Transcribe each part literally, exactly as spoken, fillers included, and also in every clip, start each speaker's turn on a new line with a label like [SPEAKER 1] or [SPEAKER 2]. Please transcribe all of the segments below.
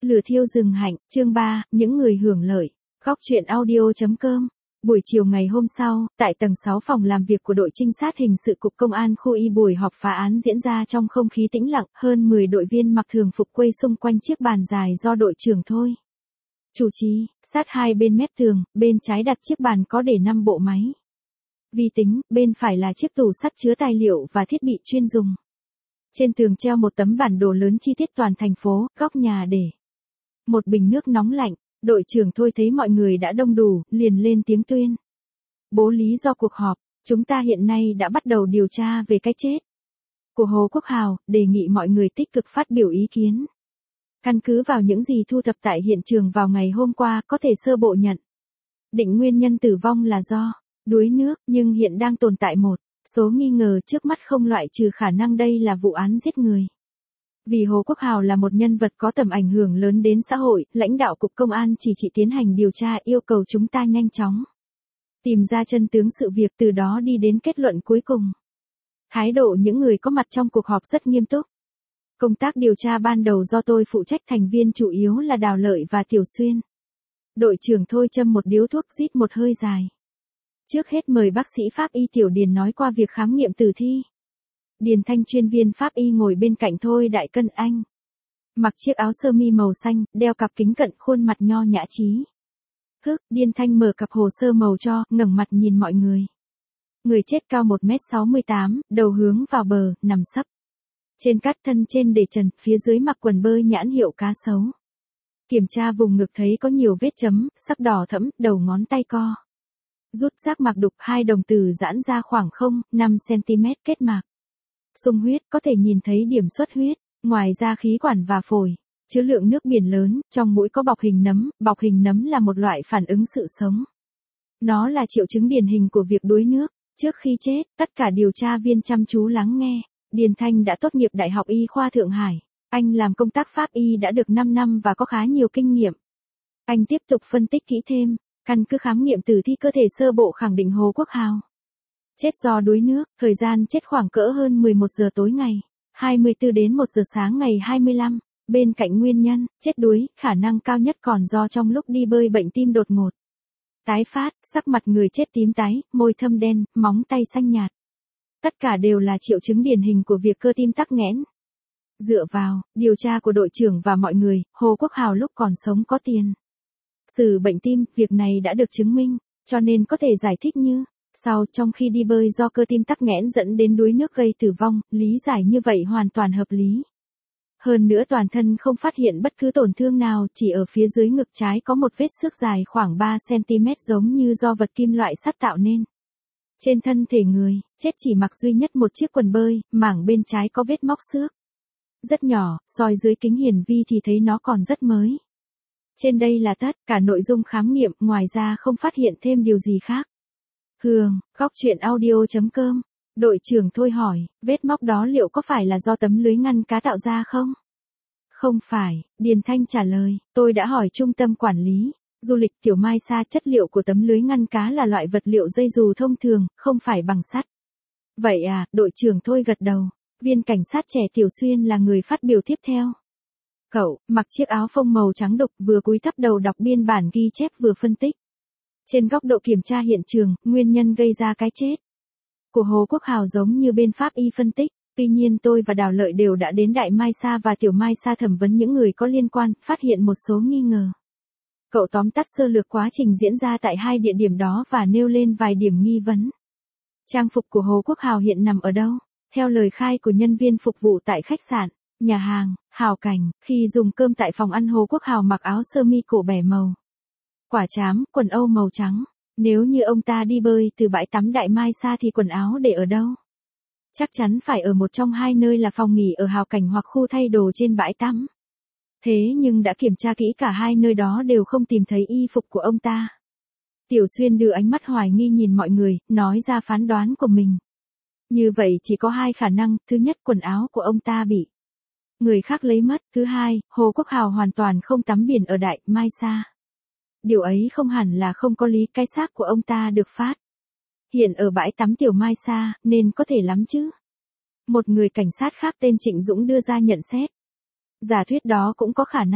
[SPEAKER 1] Lửa thiêu rừng hạnh, chương ba, những người hưởng lợi. Góc truyện audio.com. Buổi chiều ngày hôm sau, tại tầng sáu phòng làm việc của đội trinh sát hình sự Cục Công an khu Y, buổi họp phá án diễn ra trong không khí tĩnh lặng. Hơn mười đội viên mặc thường phục quây xung quanh chiếc bàn dài do đội trưởng Thôi chủ trì. Sát hai bên mép tường, bên trái đặt chiếc bàn có để năm bộ máy vi tính, bên phải là chiếc tủ sắt chứa tài liệu và thiết bị chuyên dùng. Trên tường treo một tấm bản đồ lớn chi tiết toàn thành phố, góc nhà để một bình nước nóng lạnh. Đội trưởng Thôi thấy mọi người đã đông đủ, liền lên tiếng tuyên bố lý do cuộc họp. Chúng ta hiện nay đã bắt đầu điều tra về cái chết của Hồ Quốc Hào, đề nghị mọi người tích cực phát biểu ý kiến. Căn cứ vào những gì thu thập tại hiện trường vào ngày hôm qua, có thể sơ bộ nhận định nguyên nhân tử vong là do đuối nước, nhưng hiện đang tồn tại một số nghi ngờ trước mắt, không loại trừ khả năng đây là vụ án giết người. Vì Hồ Quốc Hào là một nhân vật có tầm ảnh hưởng lớn đến xã hội, lãnh đạo Cục Công an chỉ chỉ tiến hành điều tra, yêu cầu chúng ta nhanh chóng tìm ra chân tướng sự việc, từ đó đi đến kết luận cuối cùng. Thái độ những người có mặt trong cuộc họp rất nghiêm túc. Công tác điều tra ban đầu do tôi phụ trách, thành viên chủ yếu là Đào Lợi và Tiểu Xuyên. Đội trưởng Thôi châm một điếu thuốc, rít một hơi dài. Trước hết mời bác sĩ pháp y Tiểu Điền nói qua việc khám nghiệm tử thi. Điền Thanh, chuyên viên pháp y, ngồi bên cạnh Thôi Đại Cân. Anh mặc chiếc áo sơ mi màu xanh, đeo cặp kính cận, khuôn mặt nho nhã trí thức. Điền Thanh mở cặp hồ sơ màu cho, ngẩng mặt nhìn mọi người. Người chết cao một mét sáu mươi tám, đầu hướng vào bờ, nằm sấp trên cát, thân trên để trần, phía dưới mặc quần bơi nhãn hiệu Cá Sấu. Kiểm tra vùng ngực thấy có nhiều vết chấm, sắc đỏ thẫm, đầu ngón tay co rút, giác mạc đục, hai đồng tử giãn ra khoảng không phẩy năm xăng-ti-mét, kết mạc sung huyết, có thể nhìn thấy điểm xuất huyết. Ngoài ra khí quản và phổi chứa lượng nước biển lớn, trong mũi có bọc hình nấm. Bọc hình nấm là một loại phản ứng sự sống. Nó là triệu chứng điển hình của việc đuối nước. Trước khi chết, tất cả điều tra viên chăm chú lắng nghe. Điền Thanh đã tốt nghiệp Đại học Y khoa Thượng Hải. Anh làm công tác pháp y đã được năm năm và có khá nhiều kinh nghiệm. Anh tiếp tục phân tích kỹ thêm. Căn cứ khám nghiệm tử thi, cơ thể sơ bộ khẳng định Hồ Quốc Hào chết do đuối nước, thời gian chết khoảng cỡ hơn mười một giờ tối ngày hai mươi tư đến một giờ sáng ngày hai mươi lăm. Bên cạnh nguyên nhân chết đuối, khả năng cao nhất còn do trong lúc đi bơi bệnh tim đột ngột tái phát. Sắc mặt người chết tím tái, môi thâm đen, móng tay xanh nhạt. Tất cả đều là triệu chứng điển hình của việc cơ tim tắc nghẽn. Dựa vào điều tra của đội trưởng và mọi người, Hồ Quốc Hào lúc còn sống có tiền sử bệnh tim, việc này đã được chứng minh, cho nên có thể giải thích như sau. Trong khi đi bơi do cơ tim tắc nghẽn dẫn đến đuối nước gây tử vong, lý giải như vậy hoàn toàn hợp lý. Hơn nữa toàn thân không phát hiện bất cứ tổn thương nào, chỉ ở phía dưới ngực trái có một vết xước dài khoảng ba xăng-ti-mét giống như do vật kim loại sắt tạo nên. Trên thân thể người chết chỉ mặc duy nhất một chiếc quần bơi, mảng bên trái có vết móc xước rất nhỏ, soi dưới kính hiển vi thì thấy nó còn rất mới. Trên đây là tất cả nội dung khám nghiệm, ngoài ra không phát hiện thêm điều gì khác. Hương, góc truyện audio.com. Đội trưởng Thôi hỏi, vết móc đó liệu có phải là do tấm lưới ngăn cá tạo ra không? Không phải, Điền Thanh trả lời, tôi đã hỏi trung tâm quản lý du lịch Tiểu Mai Sa, chất liệu của tấm lưới ngăn cá là loại vật liệu dây dù thông thường, không phải bằng sắt. Vậy à, đội trưởng Thôi gật đầu. Viên cảnh sát trẻ Tiểu Xuyên là người phát biểu tiếp theo. Cậu, mặc chiếc áo phông màu trắng đục, vừa cúi thấp đầu đọc biên bản ghi chép vừa phân tích. Trên góc độ kiểm tra hiện trường, nguyên nhân gây ra cái chết của Hồ Quốc Hào giống như bên pháp y phân tích. Tuy nhiên tôi và Đào Lợi đều đã đến Đại Mai Sa và Tiểu Mai Sa thẩm vấn những người có liên quan, phát hiện một số nghi ngờ. Cậu tóm tắt sơ lược quá trình diễn ra tại hai địa điểm đó và nêu lên vài điểm nghi vấn. Trang phục của Hồ Quốc Hào hiện nằm ở đâu? Theo lời khai của nhân viên phục vụ tại khách sạn, nhà hàng, Hào Cảnh, khi dùng cơm tại phòng ăn, Hồ Quốc Hào mặc áo sơ mi cổ bẻ màu quả trám, quần âu màu trắng. Nếu như ông ta đi bơi từ bãi tắm Đại Mai Sa thì quần áo để ở đâu? Chắc chắn phải ở một trong hai nơi là phòng nghỉ ở Hào Cảnh hoặc khu thay đồ trên bãi tắm. Thế nhưng đã kiểm tra kỹ cả hai nơi đó đều không tìm thấy y phục của ông ta. Tiểu Xuyên đưa ánh mắt hoài nghi nhìn mọi người, nói ra phán đoán của mình. Như vậy chỉ có hai khả năng, thứ nhất, quần áo của ông ta bị người khác lấy mất, thứ hai, Hồ Quốc Hào hoàn toàn không tắm biển ở Đại Mai Sa. Điều ấy không hẳn là không có lý, cái xác của ông ta được phát hiện ở bãi tắm Tiểu Mai Sa, nên có thể lắm chứ. Một người cảnh sát khác tên Trịnh Dũng đưa ra nhận xét. Giả thuyết đó cũng có khả năng.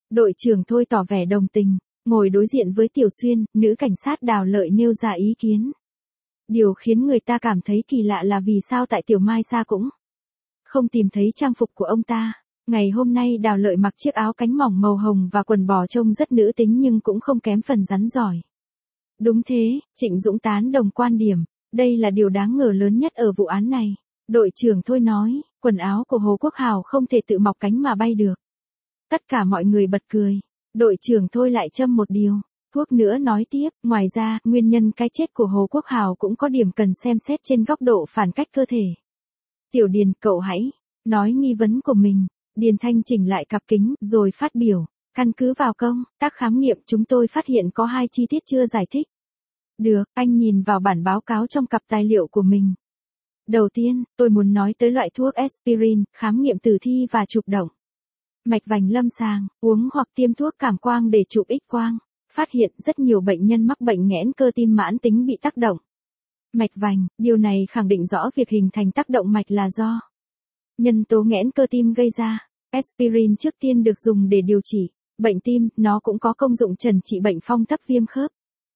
[SPEAKER 1] Đội trưởng Thôi tỏ vẻ đồng tình, ngồi đối diện với Tiểu Xuyên, nữ cảnh sát Đào Lợi nêu ra ý kiến. Điều khiến người ta cảm thấy kỳ lạ là vì sao tại Tiểu Mai Sa cũng không tìm thấy trang phục của ông ta. Ngày hôm nay Đào Lợi mặc chiếc áo cánh mỏng màu hồng và quần bò trông rất nữ tính nhưng cũng không kém phần rắn giỏi. Đúng thế, Trịnh Dũng tán đồng quan điểm, đây là điều đáng ngờ lớn nhất ở vụ án này. Đội trưởng Thôi nói, quần áo của Hồ Quốc Hào không thể tự mọc cánh mà bay được. Tất cả mọi người bật cười. Đội trưởng Thôi lại châm một điều. Thuốc nữa nói tiếp, ngoài ra, nguyên nhân cái chết của Hồ Quốc Hào cũng có điểm cần xem xét trên góc độ phản cách cơ thể. Tiểu Điền, cậu hãy nói nghi vấn của mình. Điền Thanh chỉnh lại cặp kính, rồi phát biểu. Căn cứ vào công tác khám nghiệm chúng tôi phát hiện có hai chi tiết chưa giải thích. Được, anh nhìn vào bản báo cáo trong cặp tài liệu của mình. Đầu tiên, tôi muốn nói tới loại thuốc aspirin, khám nghiệm tử thi và chụp động mạch vành lâm sàng, uống hoặc tiêm thuốc cảm quang để chụp X-quang. Phát hiện rất nhiều bệnh nhân mắc bệnh nghẽn cơ tim mãn tính bị tác động mạch vành, điều này khẳng định rõ việc hình thành tác động mạch là do nhân tố nghẽn cơ tim gây ra. Aspirin trước tiên được dùng để điều trị bệnh tim, nó cũng có công dụng trần trị bệnh phong thấp viêm khớp.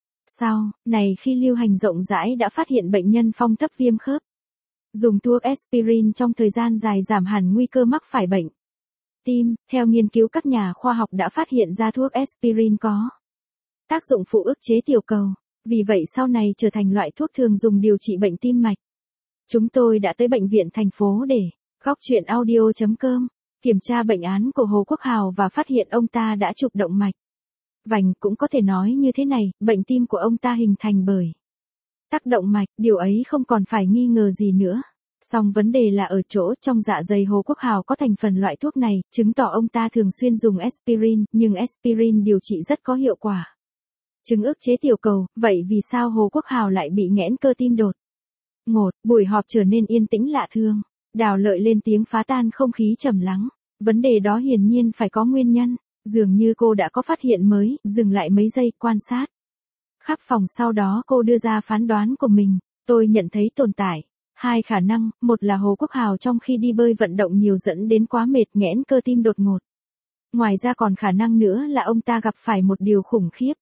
[SPEAKER 1] Sau này khi lưu hành rộng rãi đã phát hiện bệnh nhân phong thấp viêm khớp dùng thuốc aspirin trong thời gian dài giảm hẳn nguy cơ mắc phải bệnh tim. Theo nghiên cứu, các nhà khoa học đã phát hiện ra thuốc aspirin có tác dụng phụ ức chế tiểu cầu, vì vậy sau này trở thành loại thuốc thường dùng điều trị bệnh tim mạch. Chúng tôi đã tới bệnh viện thành phố để góc chuyện audio chấm com kiểm tra bệnh án của Hồ Quốc Hào và phát hiện ông ta đã chụp động mạch vành. Cũng có thể nói như thế này, bệnh tim của ông ta hình thành bởi tác động mạch, điều ấy không còn phải nghi ngờ gì nữa. Song vấn đề là ở chỗ trong dạ dày Hồ Quốc Hào có thành phần loại thuốc này, chứng tỏ ông ta thường xuyên dùng aspirin, nhưng aspirin điều trị rất có hiệu quả chứng ức chế tiểu cầu. Vậy vì sao Hồ Quốc Hào lại bị nghẽn cơ tim đột ngột? Buổi họp trở nên yên tĩnh lạ thường. Đào Lợi lên tiếng phá tan không khí trầm lắng. Vấn đề đó hiển nhiên phải có nguyên nhân. Dường như cô đã có phát hiện mới, dừng lại mấy giây quan sát khắp phòng, sau đó cô đưa ra phán đoán của mình. Tôi nhận thấy tồn tại hai khả năng, một là Hồ Quốc Hào trong khi đi bơi vận động nhiều dẫn đến quá mệt nghẽn cơ tim đột ngột. Ngoài ra còn khả năng nữa là ông ta gặp phải một điều khủng khiếp.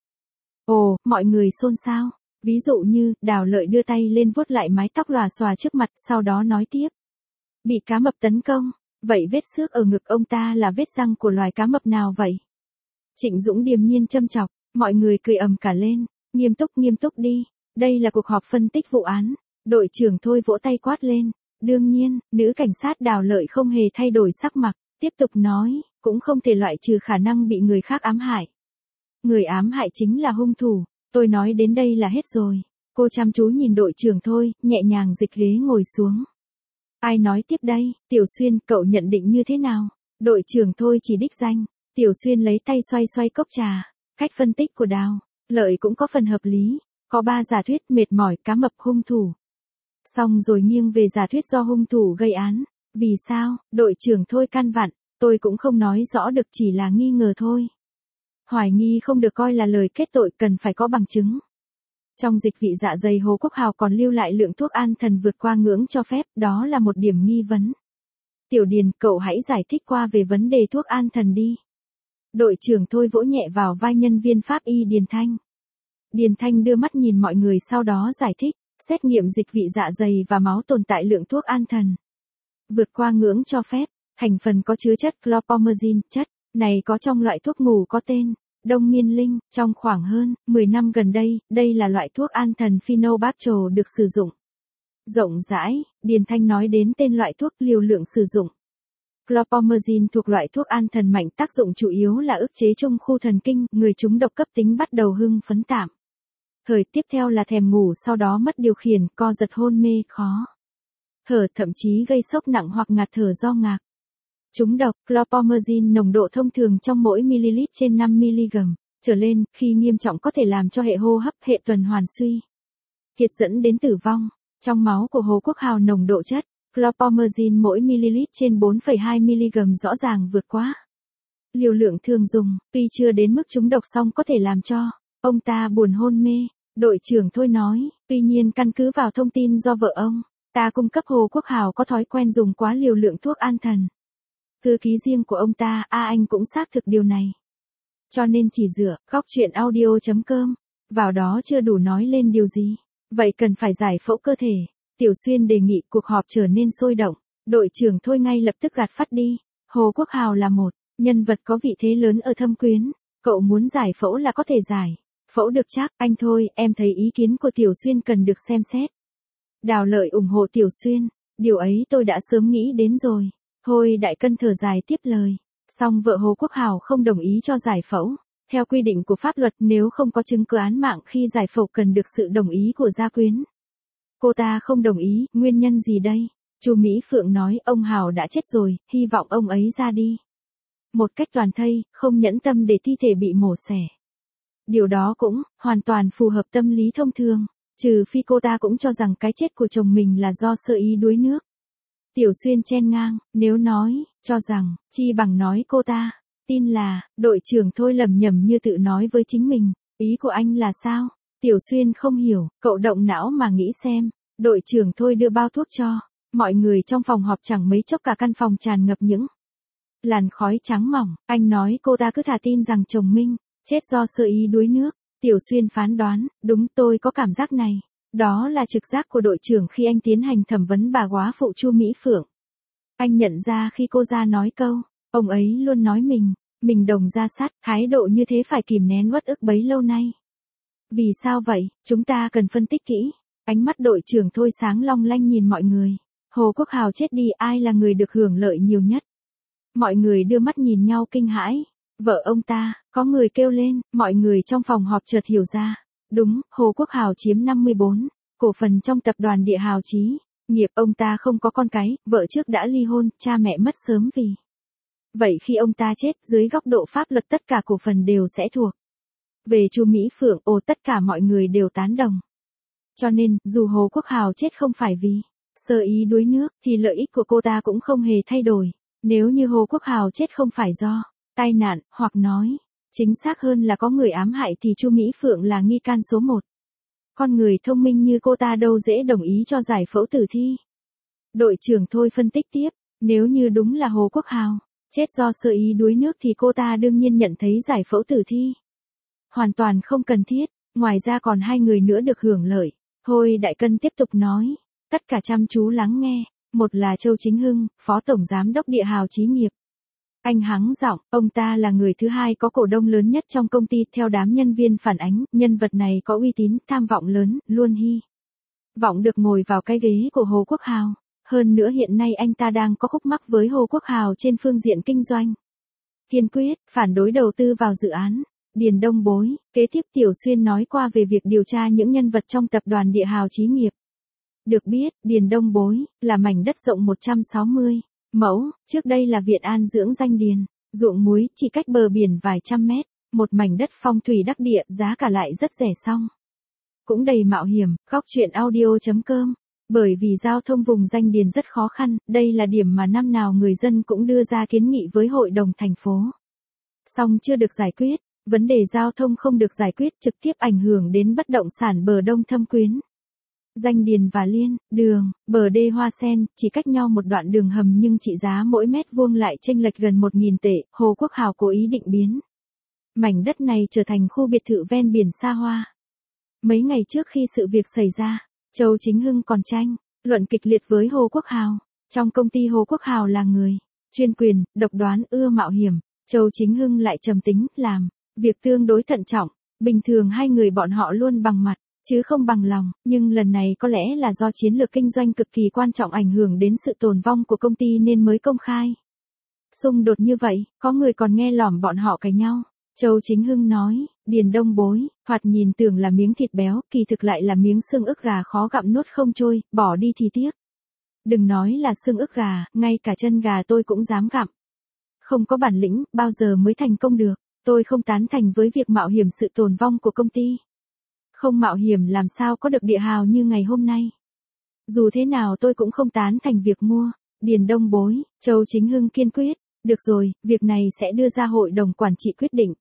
[SPEAKER 1] Ồ, mọi người xôn xao. Ví dụ như, Đào Lợi đưa tay lên vuốt lại mái tóc lòa xòa trước mặt, sau đó nói tiếp. Bị cá mập tấn công. Vậy vết xước ở ngực ông ta là vết răng của loài cá mập nào vậy? Trịnh Dũng điềm nhiên châm chọc, mọi người cười ầm cả lên. Nghiêm túc nghiêm túc đi, đây là cuộc họp phân tích vụ án. Đội trưởng Thôi vỗ tay quát lên. Đương nhiên, nữ cảnh sát Đào Lợi không hề thay đổi sắc mặt, tiếp tục nói, cũng không thể loại trừ khả năng bị người khác ám hại. Người ám hại chính là hung thủ. Tôi nói đến đây là hết rồi. Cô chăm chú nhìn đội trưởng Thôi, nhẹ nhàng dịch ghế ngồi xuống. Ai nói tiếp đây? Tiểu Xuyên, cậu nhận định như thế nào? Đội trưởng Thôi chỉ đích danh. Tiểu Xuyên lấy tay xoay xoay cốc trà. Cách phân tích của Đào Lợi cũng có phần hợp lý. Có ba giả thuyết: mệt mỏi, cá mập, hung thủ. Xong rồi nghiêng về giả thuyết do hung thủ gây án. Vì sao? Đội trưởng Thôi căn vặn. Tôi cũng không nói rõ được, chỉ là nghi ngờ thôi. Hoài nghi không được coi là lời kết tội, cần phải có bằng chứng. Trong dịch vị dạ dày Hồ Quốc Hào còn lưu lại lượng thuốc an thần vượt qua ngưỡng cho phép, đó là một điểm nghi vấn. Tiểu Điền, cậu hãy giải thích qua về vấn đề thuốc an thần đi. Đội trưởng Thôi vỗ nhẹ vào vai nhân viên pháp y Điền Thanh. Điền Thanh đưa mắt nhìn mọi người, sau đó giải thích. Xét nghiệm dịch vị dạ dày và máu tồn tại lượng thuốc an thần vượt qua ngưỡng cho phép. Thành phần có chứa chất chlorpromazine. Chất này có trong loại thuốc ngủ có tên Đông Miên Linh. Trong khoảng hơn mười năm gần đây, đây là loại thuốc an thần phenobarbital được sử dụng rộng rãi. Điền Thanh nói đến tên loại thuốc, liều lượng sử dụng. Chlorpromazine thuộc loại thuốc an thần mạnh, tác dụng chủ yếu là ức chế trung khu thần kinh, người trúng độc cấp tính bắt đầu hưng phấn tạm thời, tiếp theo là thèm ngủ, sau đó mất điều khiển, co giật, hôn mê, khó thở, thậm chí gây sốc nặng hoặc ngạt thở do ngạc. Trúng độc. Chlorpromazine nồng độ thông thường trong mỗi ml trên năm mi-li-gam trở lên, khi nghiêm trọng có thể làm cho hệ hô hấp, hệ tuần hoàn suy kiệt dẫn đến tử vong. Trong máu của Hồ Quốc Hào nồng độ chất chlorpromazine mỗi ml trên bốn phẩy hai mi-li-gam rõ ràng vượt quá liều lượng thường dùng, tuy chưa đến mức trúng độc song có thể làm cho ông ta buồn hôn mê. Đội trưởng Thôi nói, tuy nhiên căn cứ vào thông tin do vợ ông ta cung cấp, Hồ Quốc Hào có thói quen dùng quá liều lượng thuốc an thần. Thư ký riêng của ông ta, A Anh, cũng xác thực điều này. Cho nên chỉ dựa góc chuyện audio chấm com vào đó chưa đủ nói lên điều gì. Vậy cần phải giải phẫu cơ thể. Tiểu Xuyên đề nghị cuộc họp trở nên sôi động. Đội trưởng Thôi ngay lập tức gạt phắt đi. Hồ Quốc Hào là một nhân vật có vị thế lớn ở Thâm Quyến. Cậu muốn giải phẫu là có thể giải. Phẫu được chắc, anh Thôi, em thấy ý kiến của Tiểu Xuyên cần được xem xét. Đào Lợi ủng hộ Tiểu Xuyên. Điều ấy tôi đã sớm nghĩ đến rồi. Thôi Đại Cân thở dài tiếp lời. Song vợ Hồ Quốc Hào không đồng ý cho giải phẫu. Theo quy định của pháp luật nếu không có chứng cứ án mạng khi giải phẫu cần được sự đồng ý của gia quyến. Cô ta không đồng ý, nguyên nhân gì đây? Chu Mỹ Phượng nói ông Hào đã chết rồi, hy vọng ông ấy ra đi. Một cách toàn thây, không nhẫn tâm để thi thể bị mổ xẻ. Điều đó cũng hoàn toàn phù hợp tâm lý thông thường, trừ phi cô ta cũng cho rằng cái chết của chồng mình là do sơ ý đuối nước. Tiểu Xuyên chen ngang, nếu nói, cho rằng, chi bằng nói cô ta, tin là, đội trưởng Thôi lầm nhầm như tự nói với chính mình, ý của anh là sao? Tiểu Xuyên không hiểu, cậu động não mà nghĩ xem, đội trưởng Thôi đưa bao thuốc cho, mọi người trong phòng họp chẳng mấy chốc cả căn phòng tràn ngập những làn khói trắng mỏng, anh nói cô ta cứ thà tin rằng chồng Minh, chết do sơ ý đuối nước. Tiểu Xuyên phán đoán, đúng tôi có cảm giác này. Đó là trực giác của đội trưởng khi anh tiến hành thẩm vấn bà góa phụ Chu Mỹ Phượng. Anh nhận ra khi cô ra nói câu, ông ấy luôn nói mình, mình đồng ra sắt, thái độ như thế phải kìm nén uất ức bấy lâu nay. Vì sao vậy, chúng ta cần phân tích kỹ. Ánh mắt đội trưởng Thôi sáng long lanh nhìn mọi người. Hồ Quốc Hào chết đi ai là người được hưởng lợi nhiều nhất. Mọi người đưa mắt nhìn nhau kinh hãi. Vợ ông ta, có người kêu lên, mọi người trong phòng họp chợt hiểu ra. Đúng, Hồ Quốc Hào chiếm năm mươi bốn cổ phần trong tập đoàn Địa Hào Chí nghiệp. Ông ta không có con cái, vợ trước đã ly hôn, cha mẹ mất sớm vì. Vậy khi ông ta chết, dưới góc độ pháp luật tất cả cổ phần đều sẽ thuộc về Chu Mỹ Phượng. Ồ, tất cả mọi người đều tán đồng. Cho nên, dù Hồ Quốc Hào chết không phải vì sơ ý đuối nước, thì lợi ích của cô ta cũng không hề thay đổi. Nếu như Hồ Quốc Hào chết không phải do tai nạn, hoặc nói chính xác hơn là có người ám hại thì Chu Mỹ Phượng là nghi can số một. Con người thông minh như cô ta đâu dễ đồng ý cho giải phẫu tử thi. Đội trưởng Thôi phân tích tiếp, nếu như đúng là Hồ Quốc Hào chết do sơ ý đuối nước thì cô ta đương nhiên nhận thấy giải phẫu tử thi hoàn toàn không cần thiết. Ngoài ra còn hai người nữa được hưởng lợi. Thôi Đại Cân tiếp tục nói, tất cả chăm chú lắng nghe. Một là Châu Chính Hưng, Phó Tổng Giám đốc Địa Hào Chí nghiệp. Anh hắng giọng, ông ta là người thứ hai có cổ đông lớn nhất trong công ty. Theo đám nhân viên phản ánh, nhân vật này có uy tín, tham vọng lớn, luôn hy vọng được ngồi vào cái ghế của Hồ Quốc Hào. Hơn nữa hiện nay anh ta đang có khúc mắc với Hồ Quốc Hào trên phương diện kinh doanh. Kiên quyết, phản đối đầu tư vào dự án Điền Đông Bối. Kế tiếp Tiểu Xuyên nói qua về việc điều tra những nhân vật trong tập đoàn Địa Hào Chí nghiệp. Được biết, Điền Đông Bối là mảnh đất rộng một trăm sáu mươi mẫu, trước đây là viện an dưỡng danh điền, ruộng muối chỉ cách bờ biển vài trăm mét, một mảnh đất phong thủy đắc địa, giá cả lại rất rẻ song cũng đầy mạo hiểm. Góc chuyện audio chấm com. Bởi vì giao thông vùng danh điền rất khó khăn, đây là điểm mà năm nào người dân cũng đưa ra kiến nghị với hội đồng thành phố. Song chưa được giải quyết, vấn đề giao thông không được giải quyết trực tiếp ảnh hưởng đến bất động sản bờ đông Thâm Quyến. Danh điền và liên, đường, bờ đê Hoa Sen, chỉ cách nhau một đoạn đường hầm nhưng trị giá mỗi mét vuông lại chênh lệch gần một nghìn tệ. Hồ Quốc Hào cố ý định biến mảnh đất này trở thành khu biệt thự ven biển xa hoa. Mấy ngày trước khi sự việc xảy ra, Châu Chính Hưng còn tranh luận kịch liệt với Hồ Quốc Hào. Trong công ty Hồ Quốc Hào là người chuyên quyền, độc đoán, ưa mạo hiểm. Châu Chính Hưng lại trầm tính, làm việc tương đối thận trọng. Bình thường hai người bọn họ luôn bằng mặt chứ không bằng lòng, nhưng lần này có lẽ là do chiến lược kinh doanh cực kỳ quan trọng ảnh hưởng đến sự tồn vong của công ty nên mới công khai xung đột như vậy. Có người còn nghe lỏm bọn họ cãi nhau. Châu Chính Hưng nói, Điền Đông Bối, thoạt nhìn tưởng là miếng thịt béo, kỳ thực lại là miếng xương ức gà khó gặm nuốt không trôi, bỏ đi thì tiếc. Đừng nói là xương ức gà, ngay cả chân gà tôi cũng dám gặm. Không có bản lĩnh, bao giờ mới thành công được. Tôi không tán thành với việc mạo hiểm sự tồn vong của công ty. Không mạo hiểm làm sao có được Địa Hào như ngày hôm nay. Dù thế nào tôi cũng không tán thành việc mua Điền Đông Bối. Châu Chính Hưng kiên quyết, được rồi, việc này sẽ đưa ra hội đồng quản trị quyết định.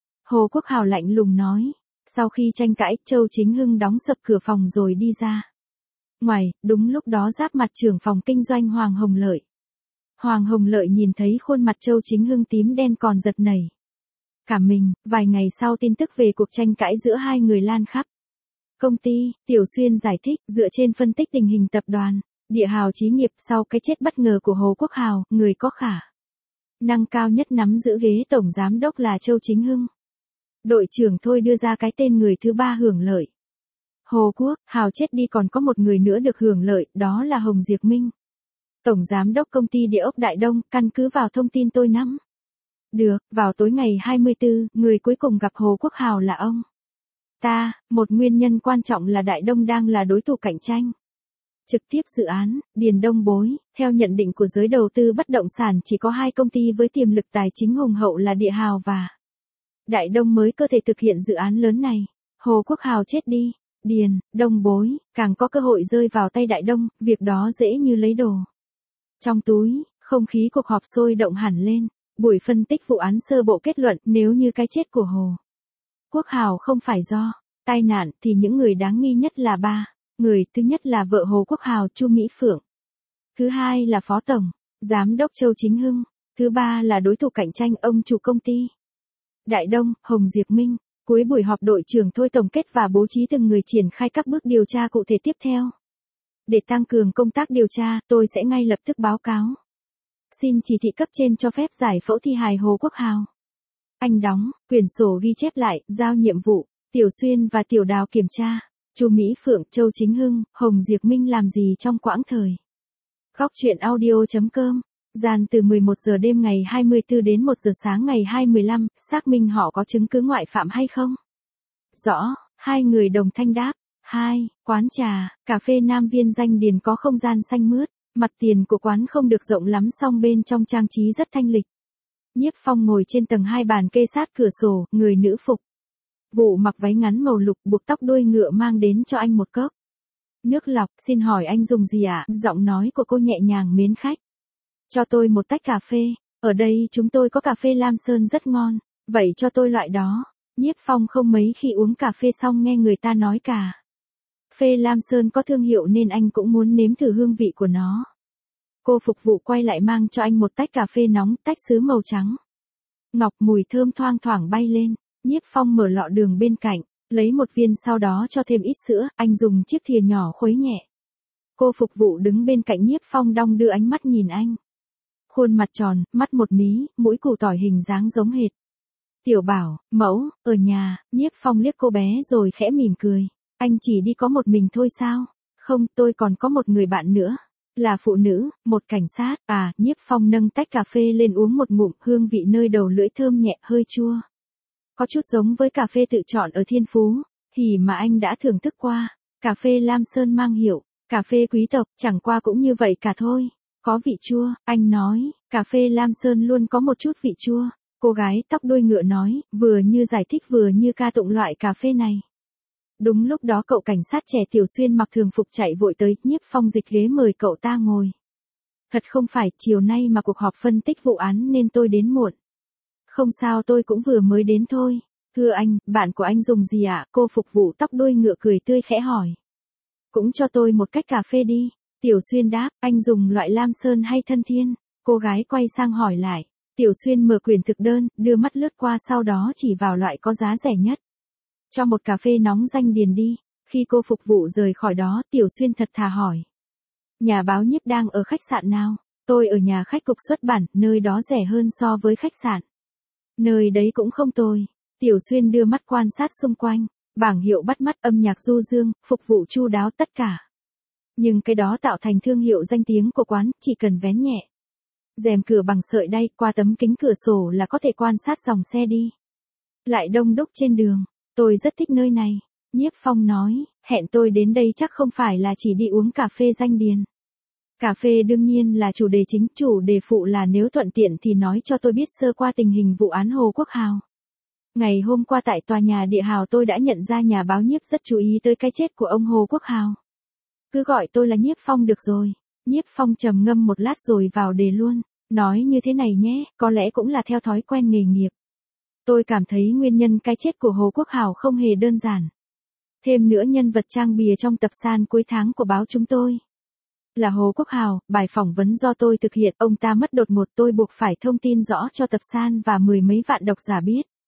[SPEAKER 1] Hồ Quốc Hào lạnh lùng nói. Sau khi tranh cãi, Châu Chính Hưng đóng sập cửa phòng rồi đi ra ngoài. Đúng lúc đó giáp mặt trưởng phòng kinh doanh Hoàng Hồng Lợi. Hoàng Hồng Lợi nhìn thấy khuôn mặt Châu Chính Hưng tím đen còn giật nảy cả mình, vài ngày sau tin tức về cuộc tranh cãi giữa hai người lan khắp công ty. Tiểu Xuyên giải thích, dựa trên phân tích tình hình tập đoàn Địa Hào Chí Nghiệp sau cái chết bất ngờ của Hồ Quốc Hào, người có khả năng cao nhất nắm giữ ghế tổng giám đốc là Châu Chính Hưng. Đội trưởng Thôi đưa ra cái tên người thứ ba hưởng lợi. Hồ Quốc Hào chết đi còn có một người nữa được hưởng lợi, đó là Hồng Diệp Minh, tổng giám đốc công ty địa ốc Đại Đông. Căn cứ vào thông tin tôi nắm được, vào tối ngày hai mươi tư, người cuối cùng gặp Hồ Quốc Hào là ông ta. Một nguyên nhân quan trọng là Đại Đông đang là đối thủ cạnh tranh trực tiếp dự án Điền Đông Bối. Theo nhận định của giới đầu tư bất động sản, chỉ có hai công ty với tiềm lực tài chính hùng hậu là Địa Hào và Đại Đông mới có thể thực hiện dự án lớn này. Hồ Quốc Hào chết đi, Điền Đông Bối càng có cơ hội rơi vào tay Đại Đông, việc đó dễ như lấy đồ trong túi. Không khí cuộc họp sôi động hẳn lên. Buổi phân tích vụ án sơ bộ kết luận, nếu như cái chết của Hồ Quốc Hào không phải do tai nạn thì những người đáng nghi nhất là ba người. Thứ nhất là vợ Hồ Quốc Hào, Chu Mỹ Phượng. Thứ hai là phó tổng giám đốc Châu Chính Hưng. Thứ ba là đối thủ cạnh tranh, ông chủ công ty Đại Đông, Hồng Diệp Minh. Cuối buổi họp, đội trưởng Thôi tổng kết và bố trí từng người triển khai các bước điều tra cụ thể tiếp theo. Để tăng cường công tác điều tra, tôi sẽ ngay lập tức báo cáo xin chỉ thị cấp trên cho phép giải phẫu thi hài Hồ Quốc Hào. Anh đóng quyển sổ ghi chép lại, giao nhiệm vụ Tiểu Xuyên và Tiểu Đào kiểm tra Chu Mỹ Phượng, Châu Chính Hưng, Hồng Diệp Minh làm gì trong quãng thời. Góc truyện audio chấm com. Gian từ mười một giờ đêm ngày hai mươi tư đến một giờ sáng ngày hai mươi lăm, xác minh họ có chứng cứ ngoại phạm hay không? Rõ, hai người đồng thanh đáp. Hai, quán trà, cà phê Nam Viên danh Điền có không gian xanh mướt. Mặt tiền của quán không được rộng lắm, song bên trong trang trí rất thanh lịch. Nhiếp Phong ngồi trên tầng hai, bàn kê sát cửa sổ, người nữ phục vụ mặc váy ngắn màu lục buộc tóc đuôi ngựa mang đến cho anh một cốc nước lọc. Xin hỏi anh dùng gì ạ? Giọng nói của cô nhẹ nhàng mến khách. Cho tôi một tách cà phê. Ở đây chúng tôi có cà phê Lam Sơn rất ngon. Vậy cho tôi loại đó. Nhiếp Phong không mấy khi uống cà phê, xong nghe người ta nói cà phê Lam Sơn có thương hiệu nên anh cũng muốn nếm thử hương vị của nó. Cô phục vụ quay lại mang cho anh một tách cà phê nóng, tách sứ màu trắng ngọc, mùi thơm thoang thoảng bay lên. Nhiếp Phong mở lọ đường bên cạnh, lấy một viên, sau đó cho thêm ít sữa, anh dùng chiếc thìa nhỏ khuấy nhẹ. Cô phục vụ đứng bên cạnh Nhiếp Phong đong đưa ánh mắt nhìn anh. Khuôn mặt tròn, mắt một mí, mũi củ tỏi hình dáng giống hệt Tiểu Bảo, mẫu. Ở nhà. Nhiếp Phong liếc cô bé rồi khẽ mỉm cười. Anh chỉ đi có một mình thôi sao? Không, tôi còn có một người bạn nữa. Là phụ nữ, một cảnh sát. À, Nhiếp Phong nâng tách cà phê lên uống một ngụm, hương vị nơi đầu lưỡi thơm nhẹ, hơi chua. Có chút giống với cà phê tự chọn ở Thiên Phú Hỉ mà anh đã thưởng thức qua. Cà phê Lam Sơn mang hiệu cà phê quý tộc, chẳng qua cũng như vậy cả thôi. Có vị chua, anh nói. Cà phê Lam Sơn luôn có một chút vị chua. Cô gái tóc đuôi ngựa nói, vừa như giải thích vừa như ca tụng loại cà phê này. Đúng lúc đó cậu cảnh sát trẻ Tiểu Xuyên mặc thường phục chạy vội tới. Nhiếp Phong dịch ghế mời cậu ta ngồi. Thật không phải, chiều nay mà cuộc họp phân tích vụ án nên tôi đến muộn. Không sao, tôi cũng vừa mới đến thôi. Thưa anh, bạn của anh dùng gì ạ? Cô phục vụ tóc đuôi ngựa cười tươi khẽ hỏi. Cũng cho tôi một cách cà phê đi. Tiểu Xuyên đáp, anh dùng loại Lam Sơn hay Thân Thiên? Cô gái quay sang hỏi lại. Tiểu Xuyên mở quyển thực đơn, đưa mắt lướt qua, sau đó chỉ vào loại có giá rẻ nhất. Cho một cà phê nóng danh Điền đi. Khi cô phục vụ rời khỏi đó, Tiểu Xuyên thật thà hỏi. Nhà báo Nhiếp đang ở khách sạn nào? Tôi ở nhà khách cục xuất bản, nơi đó rẻ hơn so với khách sạn. Nơi đấy cũng không tồi. Tiểu Xuyên đưa mắt quan sát xung quanh. Bảng hiệu bắt mắt, âm nhạc du dương, phục vụ chu đáo tất cả. Nhưng cái đó tạo thành thương hiệu danh tiếng của quán, chỉ cần vén nhẹ rèm cửa bằng sợi đay, qua tấm kính cửa sổ là có thể quan sát dòng xe đi lại đông đúc trên đường. Tôi rất thích nơi này. Nhiếp Phong nói, hẹn tôi đến đây chắc không phải là chỉ đi uống cà phê danh Điền. Cà phê đương nhiên là chủ đề chính, chủ đề phụ là nếu thuận tiện thì nói cho tôi biết sơ qua tình hình vụ án Hồ Quốc Hào. Ngày hôm qua tại tòa nhà Địa Hào tôi đã nhận ra nhà báo Nhiếp rất chú ý tới cái chết của ông Hồ Quốc Hào. Cứ gọi tôi là Nhiếp Phong được rồi. Nhiếp Phong trầm ngâm một lát rồi vào đề luôn. Nói như thế này nhé, có lẽ cũng là theo thói quen nghề nghiệp. Tôi cảm thấy nguyên nhân cái chết của Hồ Quốc Hào không hề đơn giản. Thêm nữa, nhân vật trang bìa trong tập san cuối tháng của báo chúng tôi là Hồ Quốc Hào. Bài phỏng vấn do tôi thực hiện, ông ta mất đột ngột, tôi buộc phải thông tin rõ cho tập san và mười mấy vạn độc giả biết.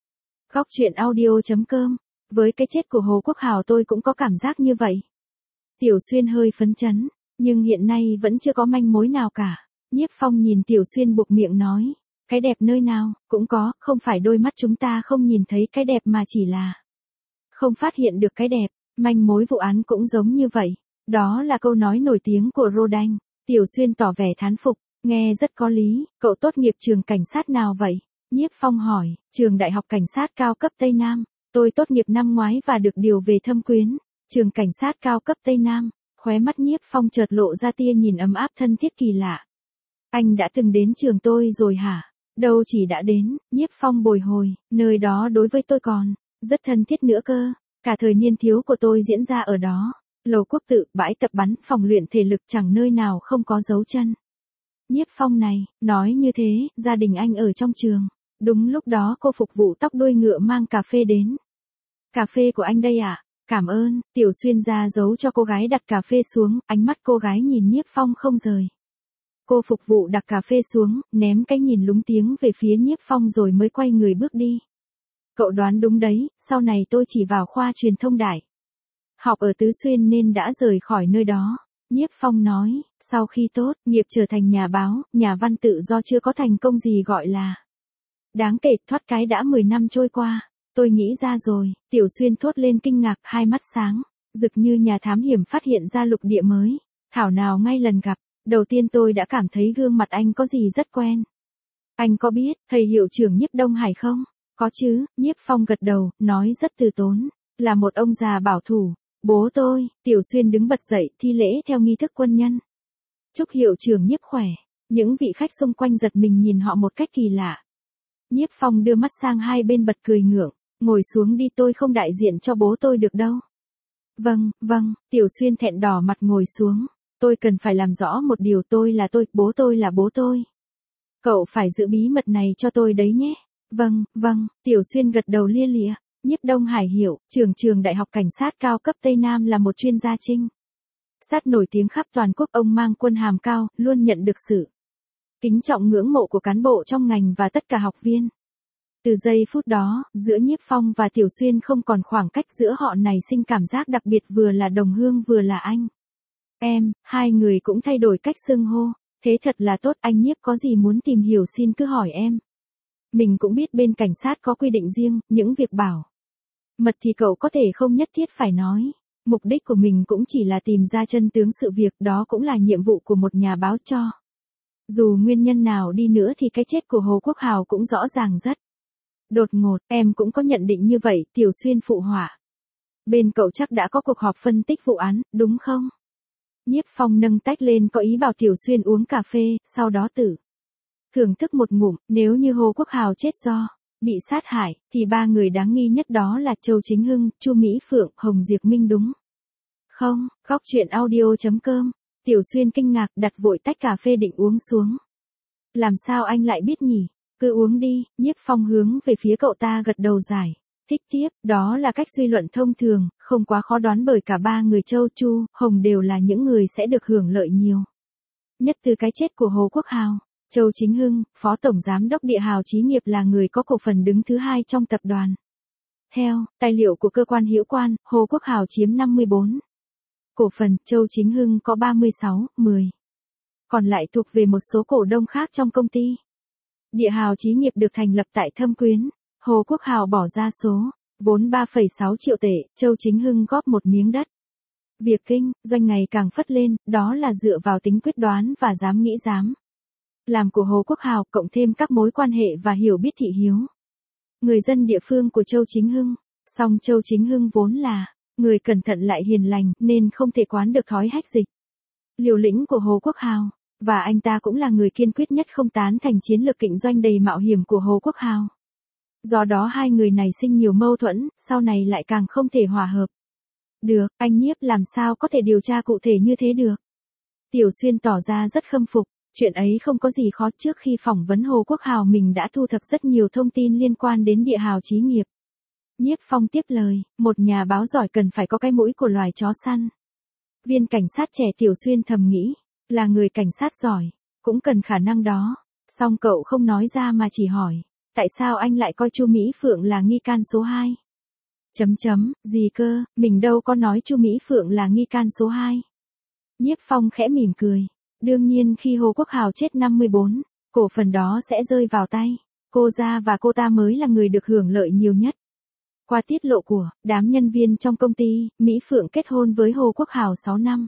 [SPEAKER 1] Góc truyện audio.com. Với cái chết của Hồ Quốc Hào tôi cũng có cảm giác như vậy. Tiểu Xuyên hơi phấn chấn, nhưng hiện nay vẫn chưa có manh mối nào cả. Nhiếp Phong nhìn Tiểu Xuyên buộc miệng nói, cái đẹp nơi nào, cũng có, không phải đôi mắt chúng ta không nhìn thấy cái đẹp mà chỉ là không phát hiện được cái đẹp, manh mối vụ án cũng giống như vậy. Đó là câu nói nổi tiếng của Rodan. Tiểu Xuyên tỏ vẻ thán phục, nghe rất có lý, cậu tốt nghiệp trường cảnh sát nào vậy? Nhiếp Phong hỏi, trường Đại học Cảnh sát cao cấp Tây Nam, tôi tốt nghiệp năm ngoái và được điều về Thâm Quyến, trường cảnh sát cao cấp Tây Nam. Khóe mắt Nhiếp Phong chợt lộ ra tia nhìn ấm áp thân thiết kỳ lạ. Anh đã từng đến trường tôi rồi hả? Đâu chỉ đã đến, Nhiếp Phong bồi hồi, nơi đó đối với tôi còn rất thân thiết nữa cơ. Cả thời niên thiếu của tôi diễn ra ở đó. Lầu Quốc Tự, bãi tập bắn, phòng luyện thể lực chẳng nơi nào không có dấu chân. Nhiếp Phong này, nói như thế, gia đình anh ở trong trường. Đúng lúc đó cô phục vụ tóc đuôi ngựa mang cà phê đến. Cà phê của anh đây à? Cảm ơn. Tiểu Xuyên ra dấu cho cô gái đặt cà phê xuống, ánh mắt cô gái nhìn Nhiếp Phong không rời. Cô phục vụ đặt cà phê xuống, ném cái nhìn lúng tiếng về phía Nhiếp Phong rồi mới quay người bước đi. Cậu đoán đúng đấy, sau này tôi chỉ vào khoa truyền thông đại học ở Tứ Xuyên nên đã rời khỏi nơi đó. Nhiếp Phong nói, sau khi tốt nghiệp trở thành nhà báo, nhà văn tự do chưa có thành công gì gọi là đáng kể, thoát cái đã mười năm trôi qua. Tôi nghĩ ra rồi, Tiểu Xuyên thốt lên kinh ngạc, hai mắt sáng rực như nhà thám hiểm phát hiện ra lục địa mới. Thảo nào ngay lần gặp đầu tiên tôi đã cảm thấy gương mặt anh có gì rất quen. Anh có biết thầy hiệu trưởng Nhiếp Đông Hải không? Có chứ, Nhiếp Phong gật đầu, nói rất từ tốn, là một ông già bảo thủ. Bố tôi. Tiểu Xuyên đứng bật dậy, thi lễ theo nghi thức quân nhân. Chúc hiệu trưởng Nhiếp khỏe. Những vị khách xung quanh giật mình nhìn họ một cách kỳ lạ. Nhiếp Phong đưa mắt sang hai bên bật cười ngượng, ngồi xuống đi, tôi không đại diện cho bố tôi được đâu. Vâng, vâng, Tiểu Xuyên thẹn đỏ mặt ngồi xuống. Tôi cần phải làm rõ một điều, tôi là tôi, bố tôi là bố tôi. Cậu phải giữ bí mật này cho tôi đấy nhé. Vâng, vâng, Tiểu Xuyên gật đầu lia lịa. Nhiếp Đông Hải hiểu, trường trường Đại học Cảnh sát cao cấp Tây Nam là một chuyên gia trinh sát nổi tiếng khắp toàn quốc, ông mang quân hàm cao, luôn nhận được sự kính trọng ngưỡng mộ của cán bộ trong ngành và tất cả học viên. Từ giây phút đó, giữa Nhiếp Phong và Tiểu Xuyên không còn khoảng cách, giữa họ nảy sinh cảm giác đặc biệt, vừa là đồng hương vừa là anh em, hai người cũng thay đổi cách xưng hô. Thế thật là tốt, anh Nhiếp có gì muốn tìm hiểu xin cứ hỏi em. Mình cũng biết bên cảnh sát có quy định riêng, những việc bảo mật thì cậu có thể không nhất thiết phải nói. Mục đích của mình cũng chỉ là tìm ra chân tướng sự việc, đó cũng là nhiệm vụ của một nhà báo cho. Dù nguyên nhân nào đi nữa thì cái chết của Hồ Quốc Hào cũng rõ ràng rất đột ngột, em cũng có nhận định như vậy, Tiểu Xuyên phụ họa. Bên cậu chắc đã có cuộc họp phân tích vụ án, đúng không? Nhiếp Phong nâng tách lên có ý bảo Tiểu Xuyên uống cà phê, sau đó tự thưởng thức một ngụm. Nếu như Hồ Quốc Hào chết do bị sát hại, thì ba người đáng nghi nhất đó là Châu Chính Hưng, Chu Mỹ Phượng, Hồng Diệp Minh đúng không? Góc truyện audio.com. Tiểu Xuyên kinh ngạc, đặt vội tách cà phê định uống xuống. Làm sao anh lại biết nhỉ? Cứ uống đi. Nhiếp Phong hướng về phía cậu ta gật đầu giải thích tiếp, đó là cách suy luận thông thường, không quá khó đoán, bởi cả ba người Châu, Chu, Hồng đều là những người sẽ được hưởng lợi nhiều nhất từ cái chết của Hồ Quốc Hào. Châu Chính Hưng, Phó Tổng Giám đốc Địa Hào Chí Nghiệp, là người có cổ phần đứng thứ hai trong tập đoàn. Theo tài liệu của cơ quan hữu quan, Hồ Quốc Hào chiếm năm mươi bốn cổ phần, Châu Chính Hưng có ba mươi sáu, mười. Còn lại thuộc về một số cổ đông khác trong công ty. Địa Hào Chí Nghiệp được thành lập tại Thâm Quyến. Hồ Quốc Hào bỏ ra số vốn ba phẩy sáu triệu tệ, Châu Chính Hưng góp một miếng đất. Việc kinh doanh ngày càng phất lên, đó là dựa vào tính quyết đoán và dám nghĩ dám làm của Hồ Quốc Hào, cộng thêm các mối quan hệ và hiểu biết thị hiếu người dân địa phương của Châu Chính Hưng. Song Châu Chính Hưng vốn là người cẩn thận lại hiền lành, nên không thể quán được thói hách dịch liều lĩnh của Hồ Quốc Hào, và anh ta cũng là người kiên quyết nhất không tán thành chiến lược kinh doanh đầy mạo hiểm của Hồ Quốc Hào. Do đó hai người này sinh nhiều mâu thuẫn, sau này lại càng không thể hòa hợp được. Anh Nhiếp làm sao có thể điều tra cụ thể như thế được? Tiểu Xuyên tỏ ra rất khâm phục. Chuyện ấy không có gì khó, trước khi phỏng vấn Hồ Quốc Hào mình đã thu thập rất nhiều thông tin liên quan đến Địa Hào Chí Nghiệp. Nhiếp Phong tiếp lời, một nhà báo giỏi cần phải có cái mũi của loài chó săn. Viên cảnh sát trẻ Tiểu Xuyên thầm nghĩ, là người cảnh sát giỏi, cũng cần khả năng đó. Song cậu không nói ra mà chỉ hỏi, Tại sao anh lại coi Chu Mỹ Phượng là nghi can số hai? Chấm chấm, gì cơ, mình đâu có nói Chu Mỹ Phượng là nghi can số hai. Nhiếp Phong khẽ mỉm cười. Đương nhiên khi Hồ Quốc Hào chết năm mươi bốn, cổ phần đó sẽ rơi vào tay cô ra và cô ta mới là người được hưởng lợi nhiều nhất. Qua tiết lộ của đám nhân viên trong công ty, Mỹ Phượng kết hôn với Hồ Quốc Hào sáu năm.